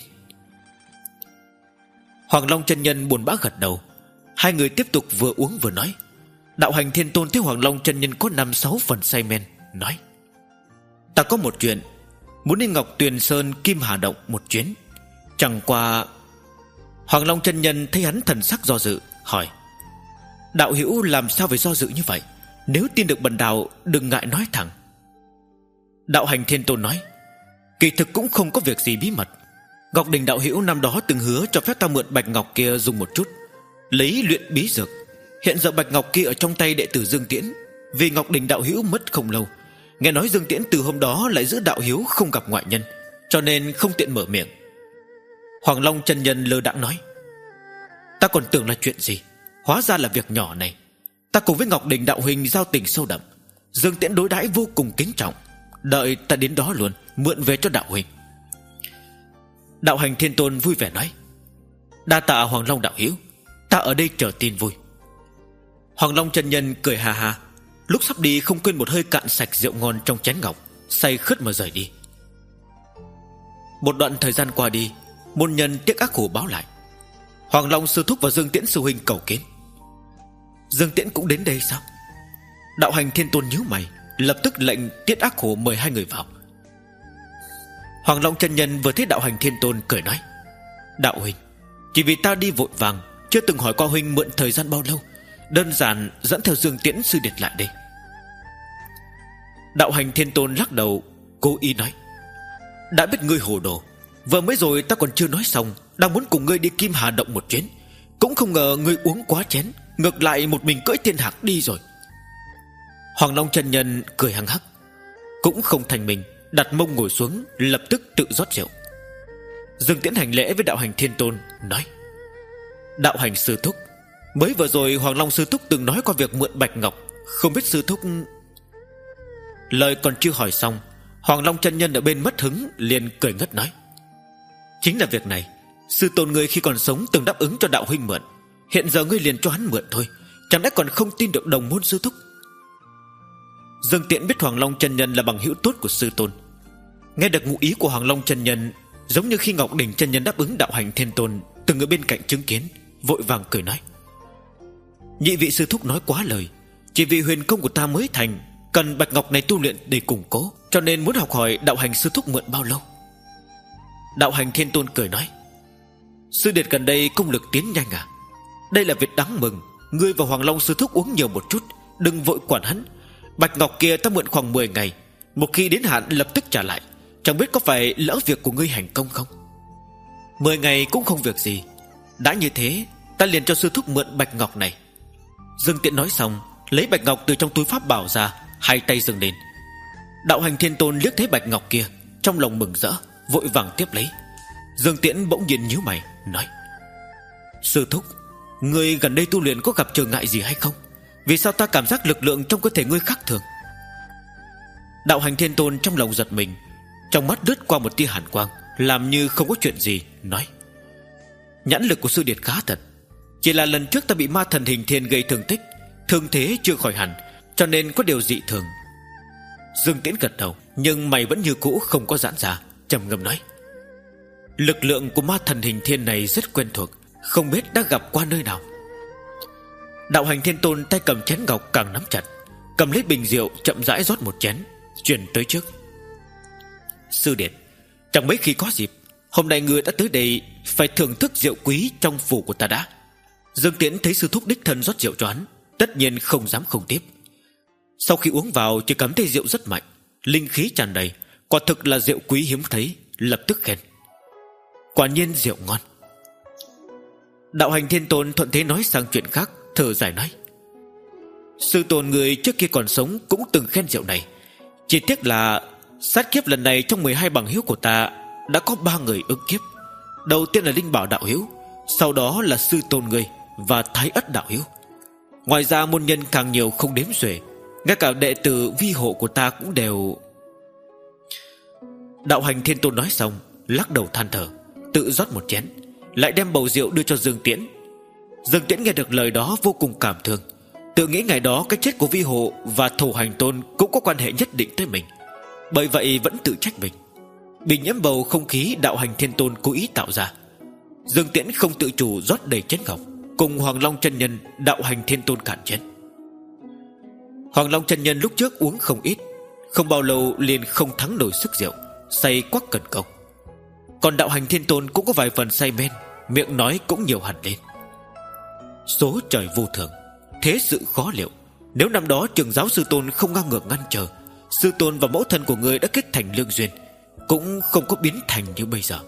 Hoàng Long chân nhân buồn bã gật đầu. Hai người tiếp tục vừa uống vừa nói. Đạo hành Thiên Tôn thấy Hoàng Long chân nhân có năm sáu phần say men, nói: ta có một chuyện muốn đi Ngọc Tuyền Sơn Kim Hà Động một chuyến. Chẳng qua... Hoàng Long chân nhân thấy hắn thần sắc do dự, hỏi: đạo hữu làm sao phải do dự như vậy? Nếu tin được bần đạo, đừng ngại nói thẳng. Đạo hành Thiên Tôn nói: kỳ thực cũng không có việc gì bí mật. Ngọc Đình đạo hữu năm đó từng hứa cho phép ta mượn bạch ngọc kia dùng một chút, lấy luyện bí dược. Hiện giờ bạch ngọc kia ở trong tay đệ tử Dương Tiễn. Vì Ngọc Đình đạo hữu mất không lâu, nghe nói Dương Tiễn từ hôm đó lại giữ đạo hiếu không gặp ngoại nhân, cho nên không tiện mở miệng. Hoàng Long chân nhân lơ đãng nói: ta còn tưởng là chuyện gì, hóa ra là việc nhỏ này. Ta cùng với Ngọc Đình đạo huynh giao tình sâu đậm, Dương Tiễn đối đãi vô cùng kính trọng, Đợi ta đến đó luôn, mượn về cho đạo huynh. Đạo Hành Thiên Tôn vui vẻ nói: Đa tạ Hoàng Long đạo hữu, ta ở đây chờ tin vui. Hoàng Long chân nhân cười hà hà, lúc sắp đi không quên một hơi cạn sạch rượu ngon trong chén ngọc, say khướt mà rời đi. Một đoạn thời gian qua đi, môn nhân tiếc ác khổ báo lại: Hoàng Long sư thúc và Dương Tiễn sư huynh cầu kiến. Dương Tiễn cũng đến đây sao? Đạo Hành Thiên Tôn nhíu mày, lập tức lệnh Tiết Ác Khổ mời hai người vào. Hoàng Long chân nhân vừa thấy Đạo Hành Thiên Tôn cười nói: Đạo huynh, chỉ vì ta đi vội vàng, chưa từng hỏi qua huynh mượn thời gian bao lâu, đơn giản dẫn theo Dương Tiễn sư điệt lại đây. Đạo Hành Thiên Tôn lắc đầu, cố ý nói: Đã biết ngươi hồ đồ, vừa mới rồi ta còn chưa nói xong, đang muốn cùng ngươi đi Kim Hà Động một chuyến, cũng không ngờ ngươi uống quá chén, ngược lại một mình cưỡi thiên hạc đi rồi. Hoàng Long chân nhân cười hăng hắc, cũng không thành mình, đặt mông ngồi xuống, lập tức tự rót rượu. Dương Tiễn hành lễ với Đạo Hành Thiên Tôn, nói: Đạo Hành sư thúc, mới vừa rồi Hoàng Long sư thúc từng nói qua việc mượn bạch ngọc, không biết sư thúc... Lời còn chưa hỏi xong, Hoàng Long chân nhân ở bên mất hứng, liền cười ngất nói: Chính là việc này, sư tôn ngươi khi còn sống từng đáp ứng cho đạo huynh mượn, hiện giờ ngươi liền cho hắn mượn thôi, chẳng lẽ còn không tin được đồng môn sư thúc? Dương Tiễn biết Hoàng Long chân nhân là bằng hữu tốt của sư tôn, nghe được ngụ ý của Hoàng Long chân nhân, giống như khi Ngọc Đỉnh chân nhân đáp ứng Đạo Hành Thiên Tôn, từng ở bên cạnh chứng kiến, vội vàng cười nói: Nhị vị sư thúc nói quá lời, chỉ vì huyền công của ta mới thành, cần bạch ngọc này tu luyện để củng cố, cho nên muốn học hỏi Đạo Hành sư thúc mượn bao lâu. Đạo Hành Thiên Tôn cười nói: Sư điệt gần đây công lực tiến nhanh à? Đây là việc đáng mừng. Ngươi và Hoàng Long sư thúc uống nhiều một chút, đừng vội quản hắn. Bạch ngọc kia ta mượn khoảng mười ngày, một khi đến hạn lập tức trả lại, chẳng biết có phải lỡ việc của ngươi hành công không? Mười ngày cũng không việc gì. Đã như thế, ta liền cho sư thúc mượn bạch ngọc này. Dương Tiễn nói xong, lấy bạch ngọc từ trong túi pháp bảo ra, hai tay dâng lên. Đạo Hành Thiên Tôn liếc thấy bạch ngọc kia, trong lòng mừng rỡ, vội vàng tiếp lấy. Dương Tiễn bỗng nhiên nhíu mày, nói: Sư thúc, ngươi gần đây tu luyện có gặp trở ngại gì hay không? Vì sao ta cảm giác lực lượng trong cơ thể ngươi khác thường? Đạo Hành Thiên Tôn trong lòng giật mình, trong mắt lướt qua một tia hàn quang, làm như không có chuyện gì, nói: Nhãn lực của sư điệt khá thật, chỉ là lần trước ta bị ma thần hình thiên gây thương tích, thương thế chưa khỏi hẳn, cho nên có điều dị thường. Dương Tiễn gật đầu, nhưng mày vẫn như cũ không có giãn ra, trầm ngâm nói: Lực lượng của ma thần hình thiên này rất quen thuộc, không biết đã gặp qua nơi nào. Đạo Hành Thiên Tôn tay cầm chén ngọc càng nắm chặt, cầm lấy bình rượu chậm rãi rót một chén, chuyển tới trước. Sư điệt, chẳng mấy khi có dịp, hôm nay ngươi đã tới đây, phải thưởng thức rượu quý trong phủ của ta đã. Dương Tiễn thấy sư thúc đích thân rót rượu cho hắn, tất nhiên không dám không tiếp. Sau khi uống vào chỉ cảm thấy rượu rất mạnh, linh khí tràn đầy, quả thực là rượu quý hiếm thấy, lập tức khen: Quả nhiên rượu ngon. Đạo Hành Thiên Tôn thuận thế nói sang chuyện khác, thở dài nói: Sư tôn người trước kia còn sống cũng từng khen rượu này, chỉ tiếc là sát kiếp lần này trong mười hai bằng hữu của ta đã có ba người ứng kiếp. Đầu tiên là Linh Bảo đạo hữu, sau đó là sư tôn người và Thái Ất đạo hữu. Ngoài ra môn nhân càng nhiều không đếm xuể, ngay cả đệ tử vi hộ của ta cũng đều... Đạo Hành Thiên Tôn nói xong, lắc đầu than thở, tự rót một chén, lại đem bầu rượu đưa cho Dương Tiễn. Dương Tiễn nghe được lời đó vô cùng cảm thương, tự nghĩ ngày đó cái chết của vi hộ và Thổ Hành Tôn cũng có quan hệ nhất định tới mình, bởi vậy vẫn tự trách mình. Bị nhiễm bầu không khí Đạo Hành Thiên Tôn cố ý tạo ra, Dương Tiễn không tự chủ rót đầy chén ngọc, cùng Hoàng Long chân nhân Đạo Hành Thiên Tôn cạn chén. Hoàng Long chân nhân lúc trước uống không ít, không bao lâu liền không thắng nổi sức rượu, say quắc cần câu. Còn Đạo Hành Thiên Tôn cũng có vài phần say men, miệng nói cũng nhiều hẳn lên. Số trời vô thường, thế sự khó liệu. Nếu năm đó Trường Giáo sư tôn không ngang ngược ngăn trở, sư tôn và mẫu thân của người đã kết thành lương duyên, cũng không có biến thành như bây giờ.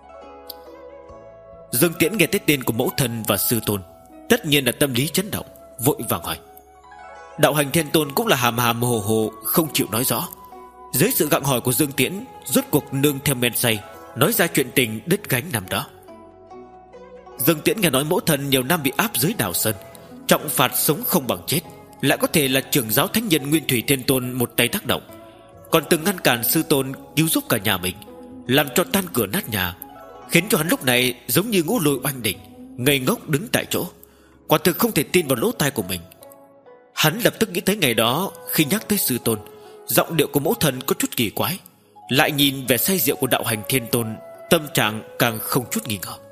Dương Tiễn nghe tới tên của mẫu thân và sư tôn, tất nhiên là tâm lý chấn động, vội vàng hỏi. Đạo Hành Thiên Tôn cũng là hàm hàm hồ hồ, không chịu nói rõ. Dưới sự gặng hỏi của Dương Tiễn, rốt cuộc nương theo men say, nói ra chuyện tình đứt gánh năm đó. Dương Tiễn nghe nói mẫu thân nhiều năm bị áp dưới đào sơn, trọng phạt sống không bằng chết, lại có thể là Trưởng Giáo Thánh Nhân Nguyên Thủy Thiên Tôn một tay tác động. còn từng ngăn cản sư tôn cứu giúp cả nhà mình, làm cho tan cửa nát nhà, khiến cho hắn lúc này giống như ngũ lôi oanh đỉnh, ngây ngốc đứng tại chỗ, quả thực không thể tin vào lỗ tai của mình. Hắn lập tức nghĩ tới ngày đó, khi nhắc tới sư tôn, giọng điệu của mẫu thần có chút kỳ quái, lại nhìn vẻ say rượu của đạo hành thiên tôn, tâm trạng càng không chút nghi ngờ.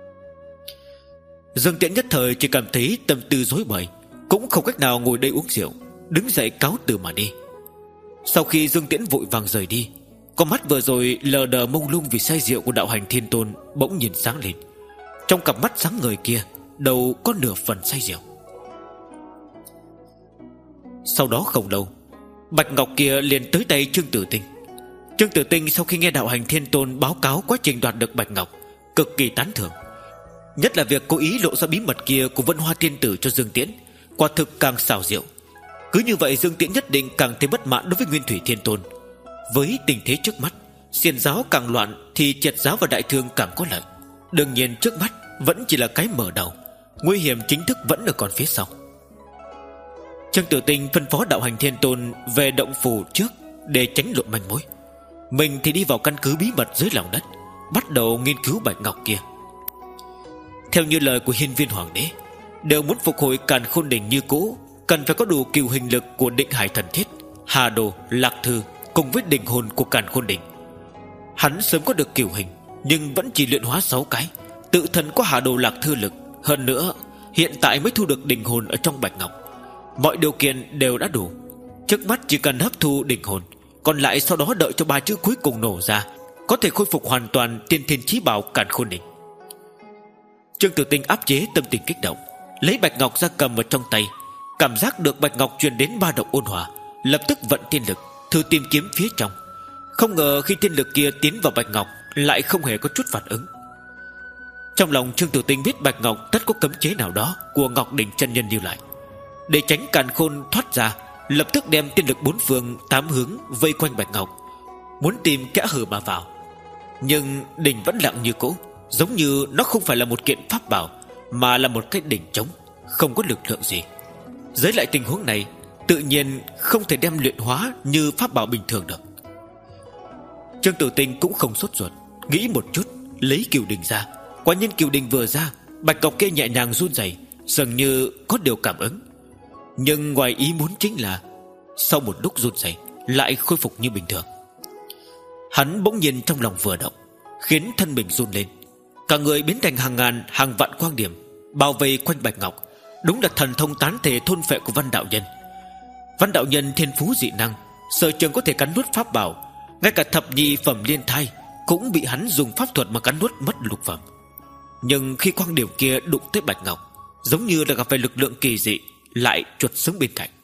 Dương Tiễn nhất thời chỉ cảm thấy tâm tư rối bời, cũng không cách nào ngồi đây uống rượu, đứng dậy cáo từ mà đi. Sau khi Dương Tiễn vội vàng rời đi, con mắt vừa rồi lờ đờ mông lung vì say rượu của đạo hành thiên tôn bỗng nhìn sáng lên. Trong cặp mắt sáng ngời kia đâu có nửa phần say rượu. Sau đó không lâu, bạch ngọc kia liền tới tay Trương Tử Tinh. Trương Tử Tinh sau khi nghe đạo hành thiên tôn báo cáo quá trình đoạt được bạch ngọc, cực kỳ tán thưởng. Nhất là việc cố ý lộ ra bí mật kia của Vân Hoa Tiên Tử cho Dương Tiễn, quả thực càng xảo diệu. Cứ như vậy Dương Tiễn nhất định càng thêm bất mãn đối với Nguyên Thủy Thiên Tôn. Với tình thế trước mắt, xiển giáo càng loạn thì triệt giáo và đại thương càng có lợi. Đương nhiên trước mắt vẫn chỉ là cái mở đầu, nguy hiểm chính thức vẫn ở còn phía sau. Trương Tử Tinh phân phó đạo hành thiên tôn về động phủ trước để tránh lộ manh mối. Mình thì đi vào căn cứ bí mật dưới lòng đất, bắt đầu nghiên cứu bạch ngọc kia. Theo như lời của Hiên Viên Hoàng đế, đều muốn phục hồi Càn Khôn Đỉnh như cũ, cần phải có đủ cừu hình lực của Định Hải Thần Thiết, Hà Đồ, Lạc Thư cùng với đỉnh hồn của Càn Khôn Đỉnh. Hắn sớm có được cừu hình, nhưng vẫn chỉ luyện hóa sáu cái, tự thân có Hà Đồ Lạc Thư lực. Hơn nữa hiện tại mới thu được đỉnh hồn ở trong bạch ngọc. Mọi điều kiện đều đã đủ, trước mắt chỉ cần hấp thu đỉnh hồn, còn lại sau đó đợi cho ba chữ cuối cùng nổ ra, có thể khôi phục hoàn toàn tiên thiên chí bảo Càn Khôn Đỉnh. Trương Tử Tinh áp chế tâm tình kích động, lấy bạch ngọc ra cầm ở trong tay, cảm giác được bạch ngọc truyền đến ba động ôn hòa, lập tức vận tiên lực thử tìm kiếm phía trong. Không ngờ khi tiên lực kia tiến vào bạch ngọc lại không hề có chút phản ứng. Trong lòng Trương Tử Tinh biết bạch ngọc tất có cấm chế nào đó của Ngọc Đỉnh chân nhân lưu lại. Để tránh càn khôn thoát ra, lập tức đem tiên lực bốn phương tám hướng vây quanh bạch ngọc, muốn tìm kẽ hở mà vào. Nhưng đỉnh vẫn lặng như cũ, giống như nó không phải là một kiện pháp bảo, mà là một cái đỉnh trống, không có lực lượng gì. Dưới lại tình huống này, tự nhiên không thể đem luyện hóa như pháp bảo bình thường được. Trương Tử Tinh cũng không sốt ruột, nghĩ một chút, lấy kiều đình ra. Quả nhiên kiều đình vừa ra, bạch ngọc kia nhẹ nhàng run rẩy, dường như có điều cảm ứng. Nhưng ngoài ý muốn chính là sau một lúc run rẩy lại khôi phục như bình thường. Hắn bỗng nhiên trong lòng vừa động, khiến thân mình run lên, cả người biến thành hàng ngàn hàng vạn quang điểm bao vây quanh bạch ngọc. Đúng là thần thông tán thể thôn phệ của Văn đạo nhân. Văn đạo nhân thiên phú dị năng, sở trường có thể cắn nuốt pháp bảo, ngay cả thập nhị phẩm liên thai cũng bị hắn dùng pháp thuật mà cắn nuốt mất lục phẩm. Nhưng khi quang điểm kia đụng tới bạch ngọc, giống như là gặp phải lực lượng kỳ dị, lại chuột xuống bên cạnh.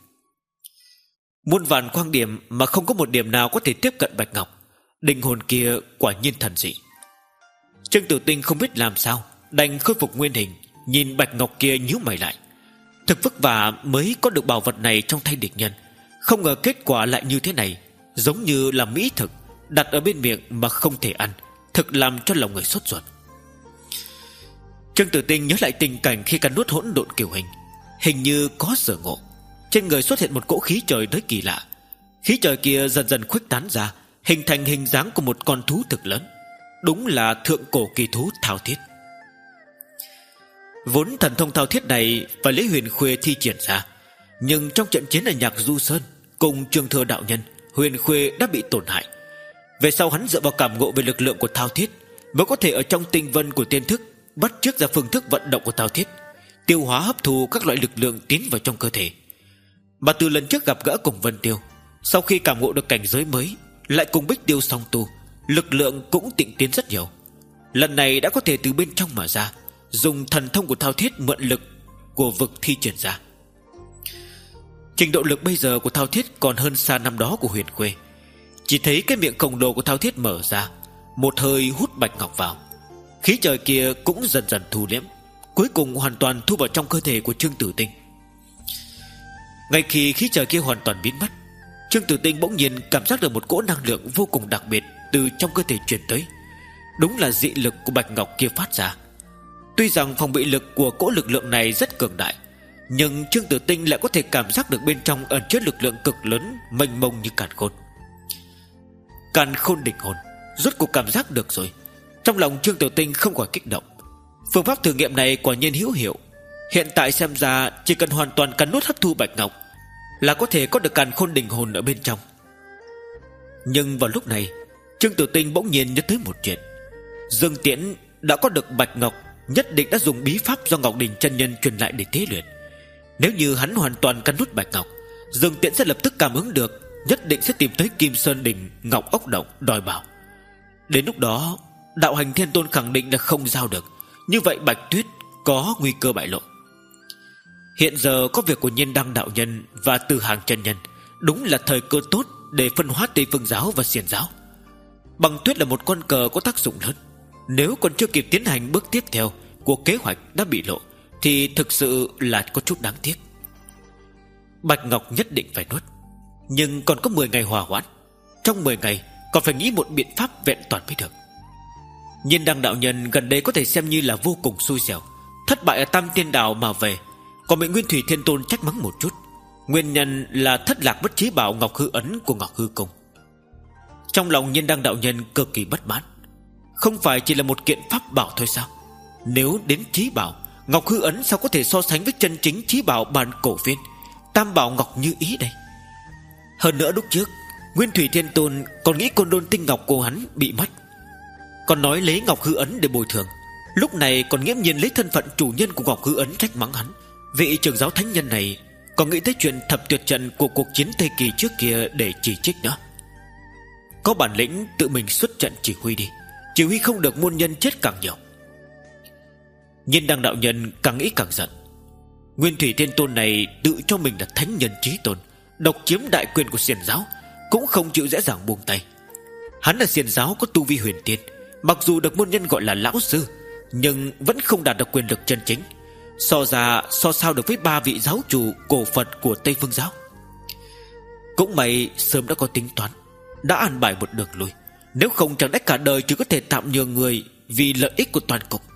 Muôn vàn quang điểm mà không có một điểm nào có thể tiếp cận bạch ngọc. Linh hồn kia quả nhiên thần dị. Trương Tử Tinh không biết làm sao, đành khôi phục nguyên hình, nhìn bạch ngọc kia nhíu mày lại. Thực vất vả mới có được bảo vật này trong tay địch nhân, không ngờ kết quả lại như thế này, giống như là mỹ thực đặt ở bên miệng mà không thể ăn, thực làm cho lòng người sốt ruột. Trương Tử Tinh nhớ lại tình cảnh khi cắn nuốt hỗn độn kiều hình, hình như có sở ngộ. Trên người xuất hiện một cỗ khí trời tới kỳ lạ. Khí trời kia dần dần khuếch tán ra, hình thành hình dáng của một con thú thực lớn. Đúng là thượng cổ kỳ thú Thao Thiết. Vốn thần thông Thao Thiết này phải lấy Huyền Khuê thi triển ra, nhưng trong trận chiến ở Nhạc Du Sơn cùng Trường Thừa đạo nhân, Huyền Khuê đã bị tổn hại. Về sau hắn dựa vào cảm ngộ về lực lượng của Thao Thiết, mới có thể ở trong tinh vân của tiên thức bắt chước ra phương thức vận động của Thao Thiết, tiêu hóa hấp thu các loại lực lượng tiến vào trong cơ thể. Mà từ lần trước gặp gỡ cùng Vân Tiêu, sau khi cảm ngộ được cảnh giới mới, lại cùng Bích Tiêu song tu, lực lượng cũng tịnh tiến rất nhiều. Lần này đã có thể từ bên trong mà ra, dùng thần thông của Thao Thiết mượn lực của vực thi triển ra. Trình độ lực bây giờ của Thao Thiết còn hơn xa năm đó của Huyền Khuê. Chỉ thấy cái miệng khổng lồ của Thao Thiết mở ra, một hơi hút bạch ngọc vào. Khí trời kia cũng dần dần thu liễm, cuối cùng hoàn toàn thu vào trong cơ thể của Trương Tử Tinh. Ngay khi khí trời kia hoàn toàn biến mất, Trương Tử Tinh bỗng nhiên cảm giác được một cỗ năng lượng vô cùng đặc biệt từ trong cơ thể truyền tới. Đúng là dị lực của bạch ngọc kia phát ra. Tuy rằng phòng bị lực của cỗ lực lượng này rất cường đại, nhưng Trương Tử Tinh lại có thể cảm giác được bên trong ẩn chứa lực lượng cực lớn mênh mông như càn khôn. Càn khôn đỉnh hồn. Rốt cuộc cảm giác được rồi. Trong lòng Trương Tiểu Tinh không khỏi kích động. Phương pháp thử nghiệm này quả nhiên hữu hiệu. Hiện tại xem ra chỉ cần hoàn toàn cắn nuốt hấp thu bạch ngọc là có thể có được càn khôn đỉnh hồn ở bên trong. Nhưng vào lúc này Trương Tiểu Tinh bỗng nhiên nhớ tới một chuyện. Dương Tiễn đã có được bạch ngọc, nhất định đã dùng bí pháp do Ngọc Đình chân nhân truyền lại để tế luyện. Nếu như hắn hoàn toàn cắn nuốt bạch ngọc, Dương Tiễn sẽ lập tức cảm ứng được, nhất định sẽ tìm tới Kim Sơn Đình, Ngọc Ốc Động đòi bảo. Đến lúc đó đạo hành Thiên Tôn khẳng định là không giao được. Như vậy Bạch Tuyết có nguy cơ bại lộ. Hiện giờ có việc của Nhiên Đăng đạo nhân và Từ Hàng chân nhân, đúng là thời cơ tốt để phân hóa Tây Phương giáo và Xiển giáo. Băng Tuyết là một con cờ có tác dụng lớn. Nếu còn chưa kịp tiến hành bước tiếp theo của kế hoạch đã bị lộ, thì thực sự là có chút đáng tiếc. Bạch Ngọc nhất định phải nuốt, nhưng còn có mười ngày hòa hoãn. Trong mười ngày còn phải nghĩ một biện pháp vẹn toàn mới được. Nhiên Đăng đạo nhân gần đây có thể xem như là vô cùng xui xẻo, thất bại ở Tam Tiên Đảo mà về, còn bị Nguyên Thủy Thiên Tôn trách mắng một chút. Nguyên nhân là thất lạc bất chí bảo Ngọc Hư Ấn của Ngọc Hư Cung. Trong lòng Nhiên Đăng đạo nhân cực kỳ bất mãn. Không phải chỉ là một kiện pháp bảo thôi sao? Nếu đến chí bảo, Ngọc Hư Ấn sao có thể so sánh với chân chính chí bảo bản cổ viên Tam Bảo Ngọc Như Ý đây? Hơn nữa lúc trước Nguyên Thủy Thiên Tôn còn nghĩ Côn Đôn Tinh Ngọc của hắn bị mất, còn nói lấy Ngọc Hư Ấn để bồi thường. Lúc này còn nghiễm nhiên lấy thân phận chủ nhân của Ngọc Hư Ấn trách mắng hắn. Vị trưởng giáo thánh nhân này còn nghĩ tới chuyện thập tuyệt trận của cuộc chiến Tây Kỳ trước kia để chỉ trích nữa. Có bản lĩnh tự mình xuất trận chỉ huy đi, chỉ huy không được môn nhân chết càng nhiều. Nhiên Đăng đạo nhân càng nghĩ càng giận. Nguyên Thủy Thiên Tôn này tự cho mình là thánh nhân chí tôn, độc chiếm đại quyền của Xiển giáo, cũng không chịu dễ dàng buông tay. Hắn là Xiển giáo có tu vi huyền tiên, mặc dù được môn nhân gọi là lão sư, nhưng vẫn không đạt được quyền lực chân chính. So ra so sao được với ba vị giáo chủ cổ Phật của Tây Phương giáo. Cũng may sớm đã có tính toán, đã an bài một đường lui. Nếu không chẳng lẽ cả đời chỉ có thể tạm nhường người vì lợi ích của toàn cục.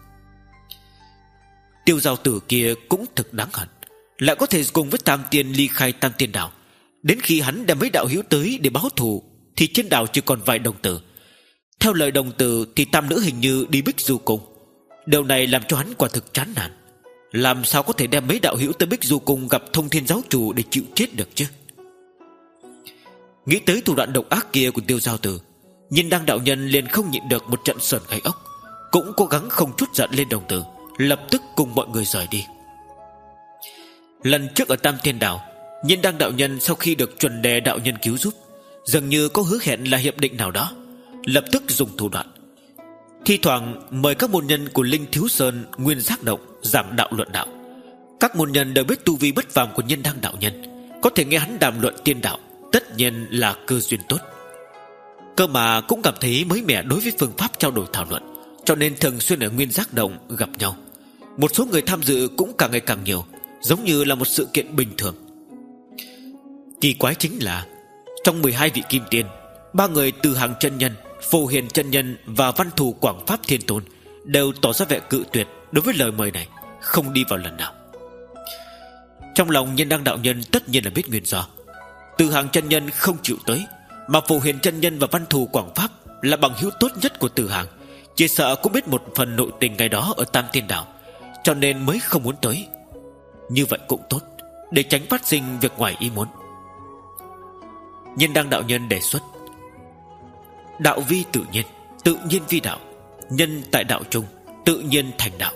Tiêu giao tử kia cũng thực đáng hận, lại có thể cùng với Tam Tiên ly khai Tam Tiên Đảo. Đến khi hắn đem mấy đạo hữu tới để báo thù, thì trên đảo chỉ còn vài đồng tử. Theo lời đồng tử thì tam nữ hình như đi Bích Du Cung. Điều này làm cho hắn quả thực chán nản. Làm sao có thể đem mấy đạo hữu tới Bích Du Cung gặp Thông Thiên giáo chủ để chịu chết được chứ? Nghĩ tới thủ đoạn độc ác kia của Tiêu giao tử, Nhiên Đăng đạo nhân liền không nhịn được một trận sờn gáy ốc, cũng cố gắng không chút giận lên đồng tử, lập tức cùng mọi người rời đi. Lần trước ở Tam Thiên Đảo, Nhiên Đăng đạo nhân sau khi được chuẩn đề đạo nhân cứu giúp, dường như có hứa hẹn là hiệp định nào đó, lập tức dùng thủ đoạn. Thi thoảng mời các môn nhân của Linh Thiếu Sơn, Nguyên Giác Động giảng đạo luận đạo. Các môn nhân đều biết tu vi bất phàm của Nhiên Đăng đạo nhân, có thể nghe hắn đàm luận tiên đạo, tất nhiên là cơ duyên tốt. Cơ mà cũng cảm thấy mới mẻ đối với phương pháp trao đổi thảo luận, cho nên thường xuyên ở Nguyên Giác Động gặp nhau. Một số người tham dự cũng càng ngày càng nhiều, giống như là một sự kiện bình thường. Kỳ quái chính là trong mười hai vị kim tiên, ba người Từ Hàng chân nhân, Phổ Hiền chân nhân và Văn Thù Quảng Pháp Thiên Tôn đều tỏ ra vẻ cự tuyệt đối với lời mời này, không đi vào lần nào. Trong lòng Nhiên Đăng đạo nhân tất nhiên là biết nguyên do. Từ Hàng chân nhân không chịu tới, mà Phổ Hiền chân nhân và Văn Thù Quảng Pháp là bằng hữu tốt nhất của Từ Hàng, chỉ sợ cũng biết một phần nội tình ngày đó ở Tam Tiên Đảo, cho nên mới không muốn tới. Như vậy cũng tốt, để tránh phát sinh việc ngoài ý muốn. Nhiên Đăng đạo nhân đề xuất: đạo vi tự nhiên, tự nhiên vi đạo, nhân tại đạo chung, tự nhiên thành đạo.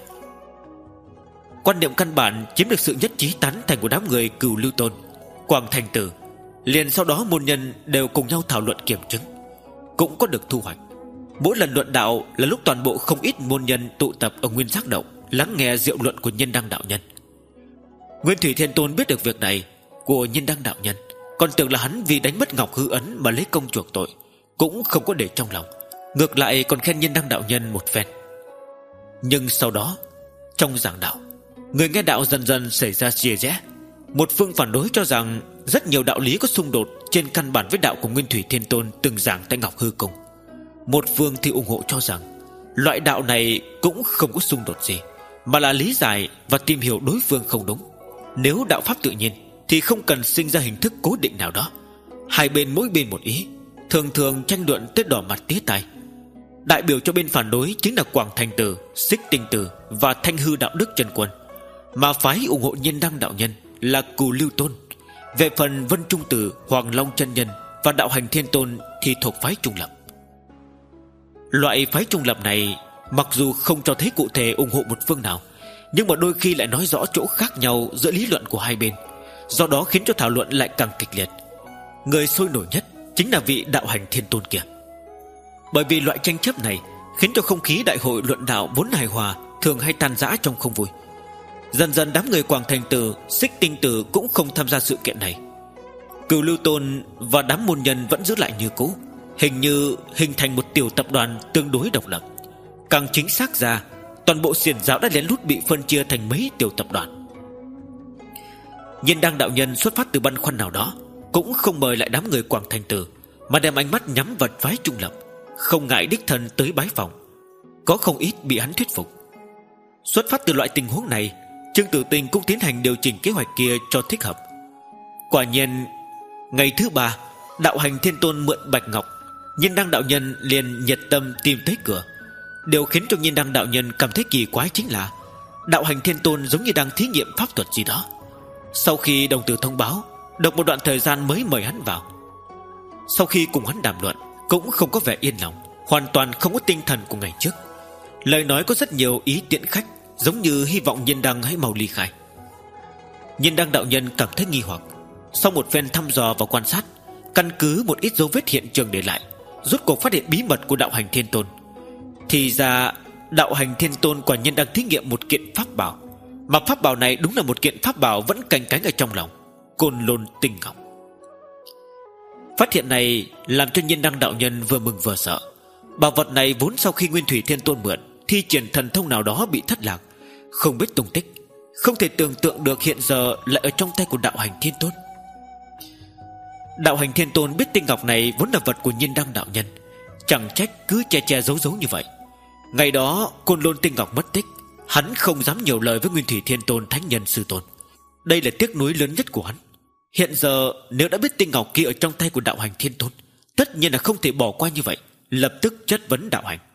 Quan niệm căn bản chiếm được sự nhất trí tán thành của đám người Cửu Lưu Tôn, Quảng Thành Tử. Liền sau đó môn nhân đều cùng nhau thảo luận kiểm chứng, cũng có được thu hoạch. Mỗi lần luận đạo là lúc toàn bộ không ít môn nhân tụ tập ở Nguyên Giác Động, lắng nghe diệu luận của Nhiên Đăng đạo nhân. Nguyên Thủy Thiên Tôn biết được việc này của Nhiên Đăng đạo nhân, còn tưởng là hắn vì đánh mất Ngọc Hư Ấn mà lấy công chuộc tội, cũng không có để trong lòng, ngược lại còn khen Nhiên Đăng đạo nhân một phen. Nhưng sau đó trong giảng đạo, người nghe đạo dần dần xảy ra chia rẽ. Một phương phản đối cho rằng rất nhiều đạo lý có xung đột trên căn bản với đạo của Nguyên Thủy Thiên Tôn từng giảng tại Ngọc Hư Cung. Một phương thì ủng hộ cho rằng loại đạo này cũng không có xung đột gì, mà là lý giải và tìm hiểu đối phương không đúng. Nếu đạo pháp tự nhiên thì không cần sinh ra hình thức cố định nào đó, hai bên mỗi bên một ý, thường thường tranh luận tới đỏ mặt tía tai. Đại biểu cho bên phản đối chính là Quảng Thành Tử, Xích Tinh Tử và Thanh Hư Đạo Đức Chân Quân, mà phái ủng hộ Nhiên Đăng đạo nhân là Cù Lưu Tôn. Về phần Vân Trung Tử, Hoàng Long Chân Nhân và Đạo Hành Thiên Tôn thì thuộc phái trung lập. Loại phái trung lập này mặc dù không cho thấy cụ thể ủng hộ một phương nào, nhưng mà đôi khi lại nói rõ chỗ khác nhau giữa lý luận của hai bên, do đó khiến cho thảo luận lại càng kịch liệt. Người sôi nổi nhất chính là vị Đạo Hành Thiên Tôn kia. Bởi vì loại tranh chấp này khiến cho không khí đại hội luận đạo vốn hài hòa thường hay tan rã trong không vui. Dần dần đám người Quảng Thành Tử, Xích Tinh Tử cũng không tham gia sự kiện này. Cửu Lưu Tôn và đám môn nhân vẫn giữ lại như cũ, hình như hình thành một tiểu tập đoàn tương đối độc lập. Càng chính xác ra, toàn bộ xiển giáo đã lén lút bị phân chia thành mấy tiểu tập đoàn. Nhiên Đăng đạo nhân xuất phát từ băn khoăn nào đó, cũng không mời lại đám người Quảng Thành Tử, mà đem ánh mắt nhắm vào phái trung lập, không ngại đích thân tới bái phòng. Có không ít bị hắn thuyết phục. Xuất phát từ loại tình huống này, Trương Tử Tinh cũng tiến hành điều chỉnh kế hoạch kia cho thích hợp. Quả nhiên, ngày thứ ba, Đạo Hành Thiên Tôn mượn bạch ngọc, Nhiên Đăng đạo nhân liền nhiệt tâm tìm tới cửa. Điều khiến cho Nhiên Đăng đạo nhân cảm thấy kỳ quái chính là Đạo Hành Thiên Tôn giống như đang thí nghiệm pháp thuật gì đó. Sau khi đồng tử thông báo, đợi một đoạn thời gian mới mời hắn vào. Sau khi cùng hắn đàm luận, cũng không có vẻ yên lòng, hoàn toàn không có tinh thần của ngày trước. Lời nói có rất nhiều ý tiễn khách, giống như hy vọng Nhiên Đăng hãy mau ly khai. Nhiên Đăng đạo nhân cảm thấy nghi hoặc. Sau một phen thăm dò và quan sát, căn cứ một ít dấu vết hiện trường để lại, rốt cuộc phát hiện bí mật của Đạo Hành Thiên Tôn. Thì ra Đạo Hành Thiên Tôn quả nhiên đang thí nghiệm một kiện pháp bảo, mà pháp bảo này đúng là một kiện pháp bảo vẫn canh cánh ở trong lòng, Côn Lôn Tinh Ngọc. Phát hiện này làm cho Nhiên Đăng đạo nhân vừa mừng vừa sợ. Bảo vật này vốn sau khi Nguyên Thủy Thiên Tôn mượn, thi triển thần thông nào đó bị thất lạc, không biết tung tích, không thể tưởng tượng được hiện giờ lại ở trong tay của Đạo Hành Thiên Tôn. Đạo Hành Thiên Tôn biết tinh ngọc này vốn là vật của Nhiên Đăng đạo nhân, chẳng trách cứ che che giấu giấu như vậy. Ngày đó Côn Lôn Tinh Ngọc mất tích, hắn không dám nhiều lời với Nguyên Thủy Thiên Tôn Thánh Nhân Sư Tôn. Đây là tiếc nuối lớn nhất của hắn. Hiện giờ nếu đã biết tinh ngọc kia ở trong tay của Đạo Hành Thiên Tôn, tất nhiên là không thể bỏ qua như vậy, lập tức chất vấn Đạo Hành.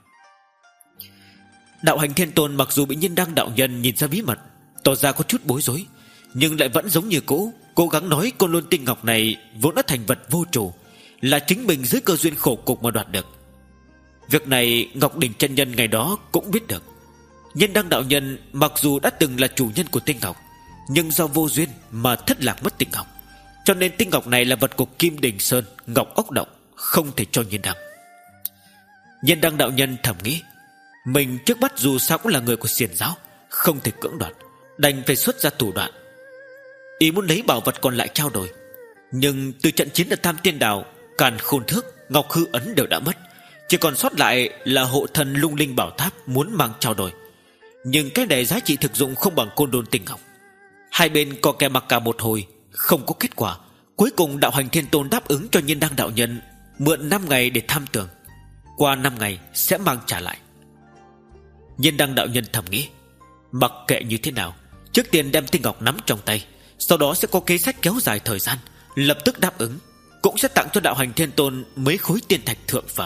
Đạo Hành Thiên Tôn mặc dù bị Nhiên Đăng đạo nhân nhìn ra bí mật, tỏ ra có chút bối rối, nhưng lại vẫn giống như cũ, cố gắng nói Côn Lôn Tinh Ngọc này vốn đã thành vật vô chủ, là chính mình dưới cơ duyên khổ cục mà đoạt được. Việc này Ngọc Đỉnh chân nhân ngày đó cũng biết được. Nhiên Đăng đạo nhân mặc dù đã từng là chủ nhân của tinh ngọc, nhưng do vô duyên mà thất lạc mất tinh ngọc, cho nên tinh ngọc này là vật của Kim Đình Sơn, Ngọc Ốc Động, không thể cho Nhiên Đăng. Nhiên Đăng đạo nhân thầm nghĩ, mình trước mắt dù sao cũng là người của xiển giáo, không thể cưỡng đoạt, đành phải xuất ra thủ đoạn. Ý muốn lấy bảo vật còn lại trao đổi, nhưng từ trận chiến ở Tam Tiên Đảo, Càn Khôn Thước, Ngọc Hư Ấn đều đã mất, chỉ còn sót lại là hộ thần Lung Linh Bảo Tháp muốn mang trao đổi. Nhưng cái này giá trị thực dụng không bằng Côn Lôn Tinh Ngọc. Hai bên co kè mặc cả một hồi, không có kết quả. Cuối cùng Đạo Hành Thiên Tôn đáp ứng cho Nhiên Đăng đạo nhân mượn năm ngày để tham tưởng, qua năm ngày sẽ mang trả lại. Nhiên Đăng đạo nhân thầm nghĩ, mặc kệ như thế nào, trước tiên đem tinh ngọc nắm trong tay, sau đó sẽ có kế sách kéo dài thời gian. Lập tức đáp ứng, cũng sẽ tặng cho Đạo Hành Thiên Tôn mấy khối tiên thạch thượng phẩm.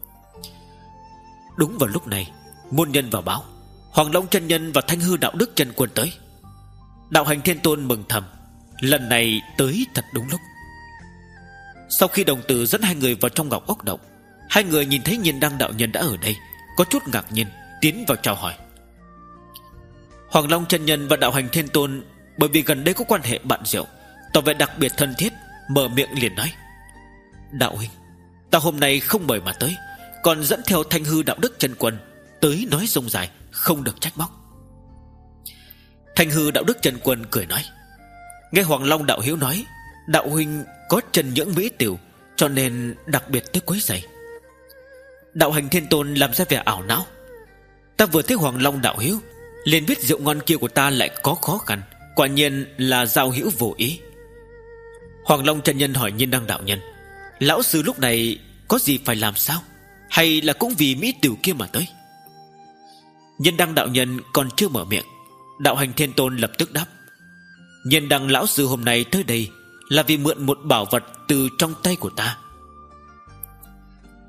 Đúng vào lúc này, môn nhân vào báo, Hoàng Long chân nhân và Thanh Hư Đạo Đức chân quân tới. Đạo Hành Thiên Tôn mừng thầm, lần này tới thật đúng lúc. Sau khi đồng tử dẫn hai người vào trong Ngọc Ốc Động, hai người nhìn thấy Nhiên Đăng đạo nhân đã ở đây, có chút ngạc nhiên tiến vào chào hỏi. Hoàng Long chân nhân và Đạo Hành Thiên Tôn bởi vì gần đây có quan hệ bạn rượu, tỏ vẻ đặc biệt thân thiết, mở miệng liền nói, đạo huynh, ta hôm nay không mời mà tới, còn dẫn theo Thanh Hư Đạo Đức chân quân tới nói rông dài, không được trách móc. Thanh Hư Đạo Đức chân quân cười nói, nghe Hoàng Long đạo hiếu nói đạo huynh có chân nhưỡng mỹ tiểu, cho nên đặc biệt tới quấy rầy. Đạo Hành Thiên Tôn làm ra vẻ ảo não, ta vừa thấy Hoàng Long đạo hiếu liền biết rượu ngon kia của ta lại có khó khăn, quả nhiên là giao hữu vô ý. Hoàng Long chân nhân hỏi Nhiên Đăng đạo nhân, lão sư lúc này có gì phải làm sao, hay là cũng vì mỹ tiểu kia mà tới? Nhiên Đăng đạo nhân còn chưa mở miệng, Đạo Hành Thiên Tôn lập tức đáp, Nhiên Đăng lão sư hôm nay tới đây là vì mượn một bảo vật từ trong tay của ta.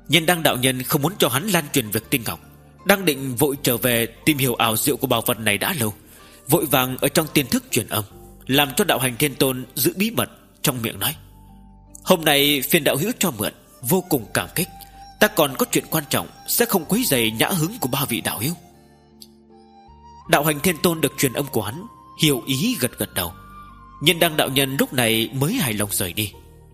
Nhiên Đăng đạo nhân không muốn cho hắn lan truyền việc tinh ngọc, đang định vội trở về tìm hiểu ảo diệu của bảo vật này đã lâu, vội vàng ở trong tiên thức truyền âm, làm cho đạo hành thiên tôn giữ bí mật, trong miệng nói: hôm nay phiền đạo hữu cho mượn, vô cùng cảm kích. Ta còn có chuyện quan trọng, sẽ không quấy rầy nhã hứng của ba vị đạo hữu. Đạo hành thiên tôn được truyền âm của hắn, hiểu ý gật gật đầu. Nhiên Đăng đạo nhân lúc này mới hài lòng rời đi.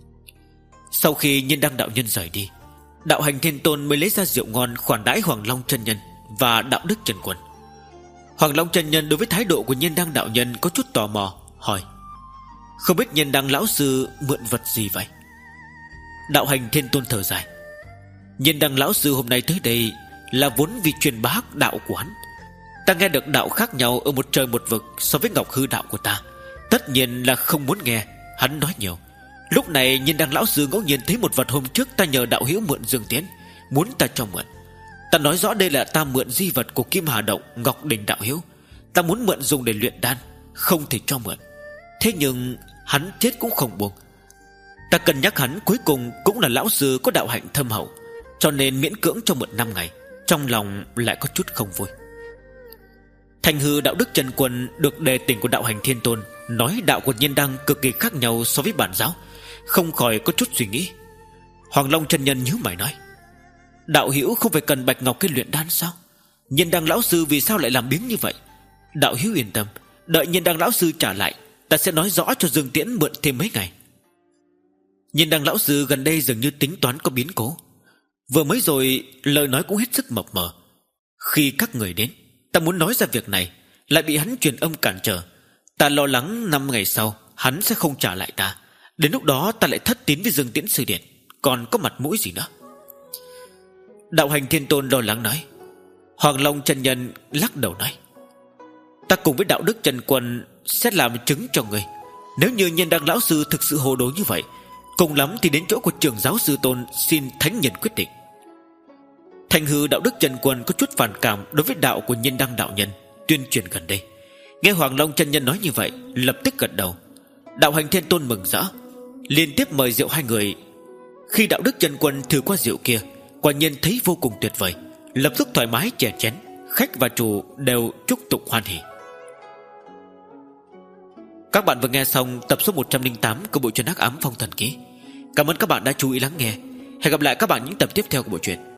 Sau khi Nhiên Đăng đạo nhân rời đi, đạo hành thiên tôn mới lấy ra rượu ngon khoản đãi Hoàng Long chân nhân và đạo đức Trần Quân. Hoàng Long chân nhân đối với thái độ của Nhiên Đăng đạo nhân có chút tò mò, hỏi: không biết Nhiên Đăng lão sư mượn vật gì vậy? Đạo hành thiên tôn thở dài: Nhiên Đăng lão sư hôm nay tới đây là vốn vì truyền bá đạo của hắn. Ta nghe được đạo khác nhau ở một trời một vực so với ngọc hư đạo của ta, tất nhiên là không muốn nghe hắn nói nhiều. Lúc này Nhiên Đăng lão sư ngẫu nhiên thấy một vật hôm trước ta nhờ đạo hữu mượn Dương Tiến, muốn ta cho mượn. Ta nói rõ đây là ta mượn di vật của Kim Hà Động Ngọc Đình đạo hữu, ta muốn mượn dùng để luyện đan, không thể cho mượn. Thế nhưng hắn chết cũng không buông. Ta cân nhắc hắn cuối cùng cũng là lão sư có đạo hạnh thâm hậu, cho nên miễn cưỡng cho mượn năm ngày, trong lòng lại có chút không vui. Thành hư đạo đức Trần Quân được đề tỉnh của đạo hành thiên tôn nói đạo của Nhiên Đăng cực kỳ khác nhau so với bản giáo, không khỏi có chút suy nghĩ. Hoàng Long chân nhân nhíu mày nói: đạo hữu không phải cần bạch ngọc cái luyện đan sao? Nhiên Đăng lão sư vì sao lại làm biếng như vậy? Đạo hữu yên tâm, đợi Nhiên Đăng lão sư trả lại, ta sẽ nói rõ cho Dương Tiễn mượn thêm mấy ngày. Nhiên Đăng lão sư gần đây dường như tính toán có biến cố. Vừa mới rồi lời nói cũng hết sức mập mờ. Khi các người đến, ta muốn nói ra việc này, lại bị hắn truyền âm cản trở. Ta lo lắng năm ngày sau hắn sẽ không trả lại ta, đến lúc đó ta lại thất tín với Dương Tiễn sư điện, còn có mặt mũi gì nữa. Đạo hành thiên tôn lo lắng nói. Hoàng Long chân nhân lắc đầu nói: ta cùng với đạo đức Trần Quân sẽ làm chứng cho người. Nếu như Nhiên Đăng lão sư thực sự hồ đồ như vậy, cùng lắm thì đến chỗ của trưởng giáo sư tôn xin thánh nhân quyết định. Thành hư đạo đức Trần Quân có chút phản cảm đối với đạo của Nhiên Đăng đạo nhân tuyên truyền gần đây. Nghe Hoàng Long chân nhân nói như vậy, lập tức gật đầu. Đạo hành thiên tôn mừng rỡ, liên tiếp mời rượu hai người. Khi đạo đức Trần Quân thử qua rượu kia, quả nhiên thấy vô cùng tuyệt vời, lập tức thoải mái chè chén, khách và chủ đều chúc tụng hoan hỉ. Các bạn vừa nghe xong tập số một trăm lẻ tám của bộ truyện Hắc Ám Phong Thần Ký. Cảm ơn các bạn đã chú ý lắng nghe. Hẹn gặp lại các bạn những tập tiếp theo của bộ truyện.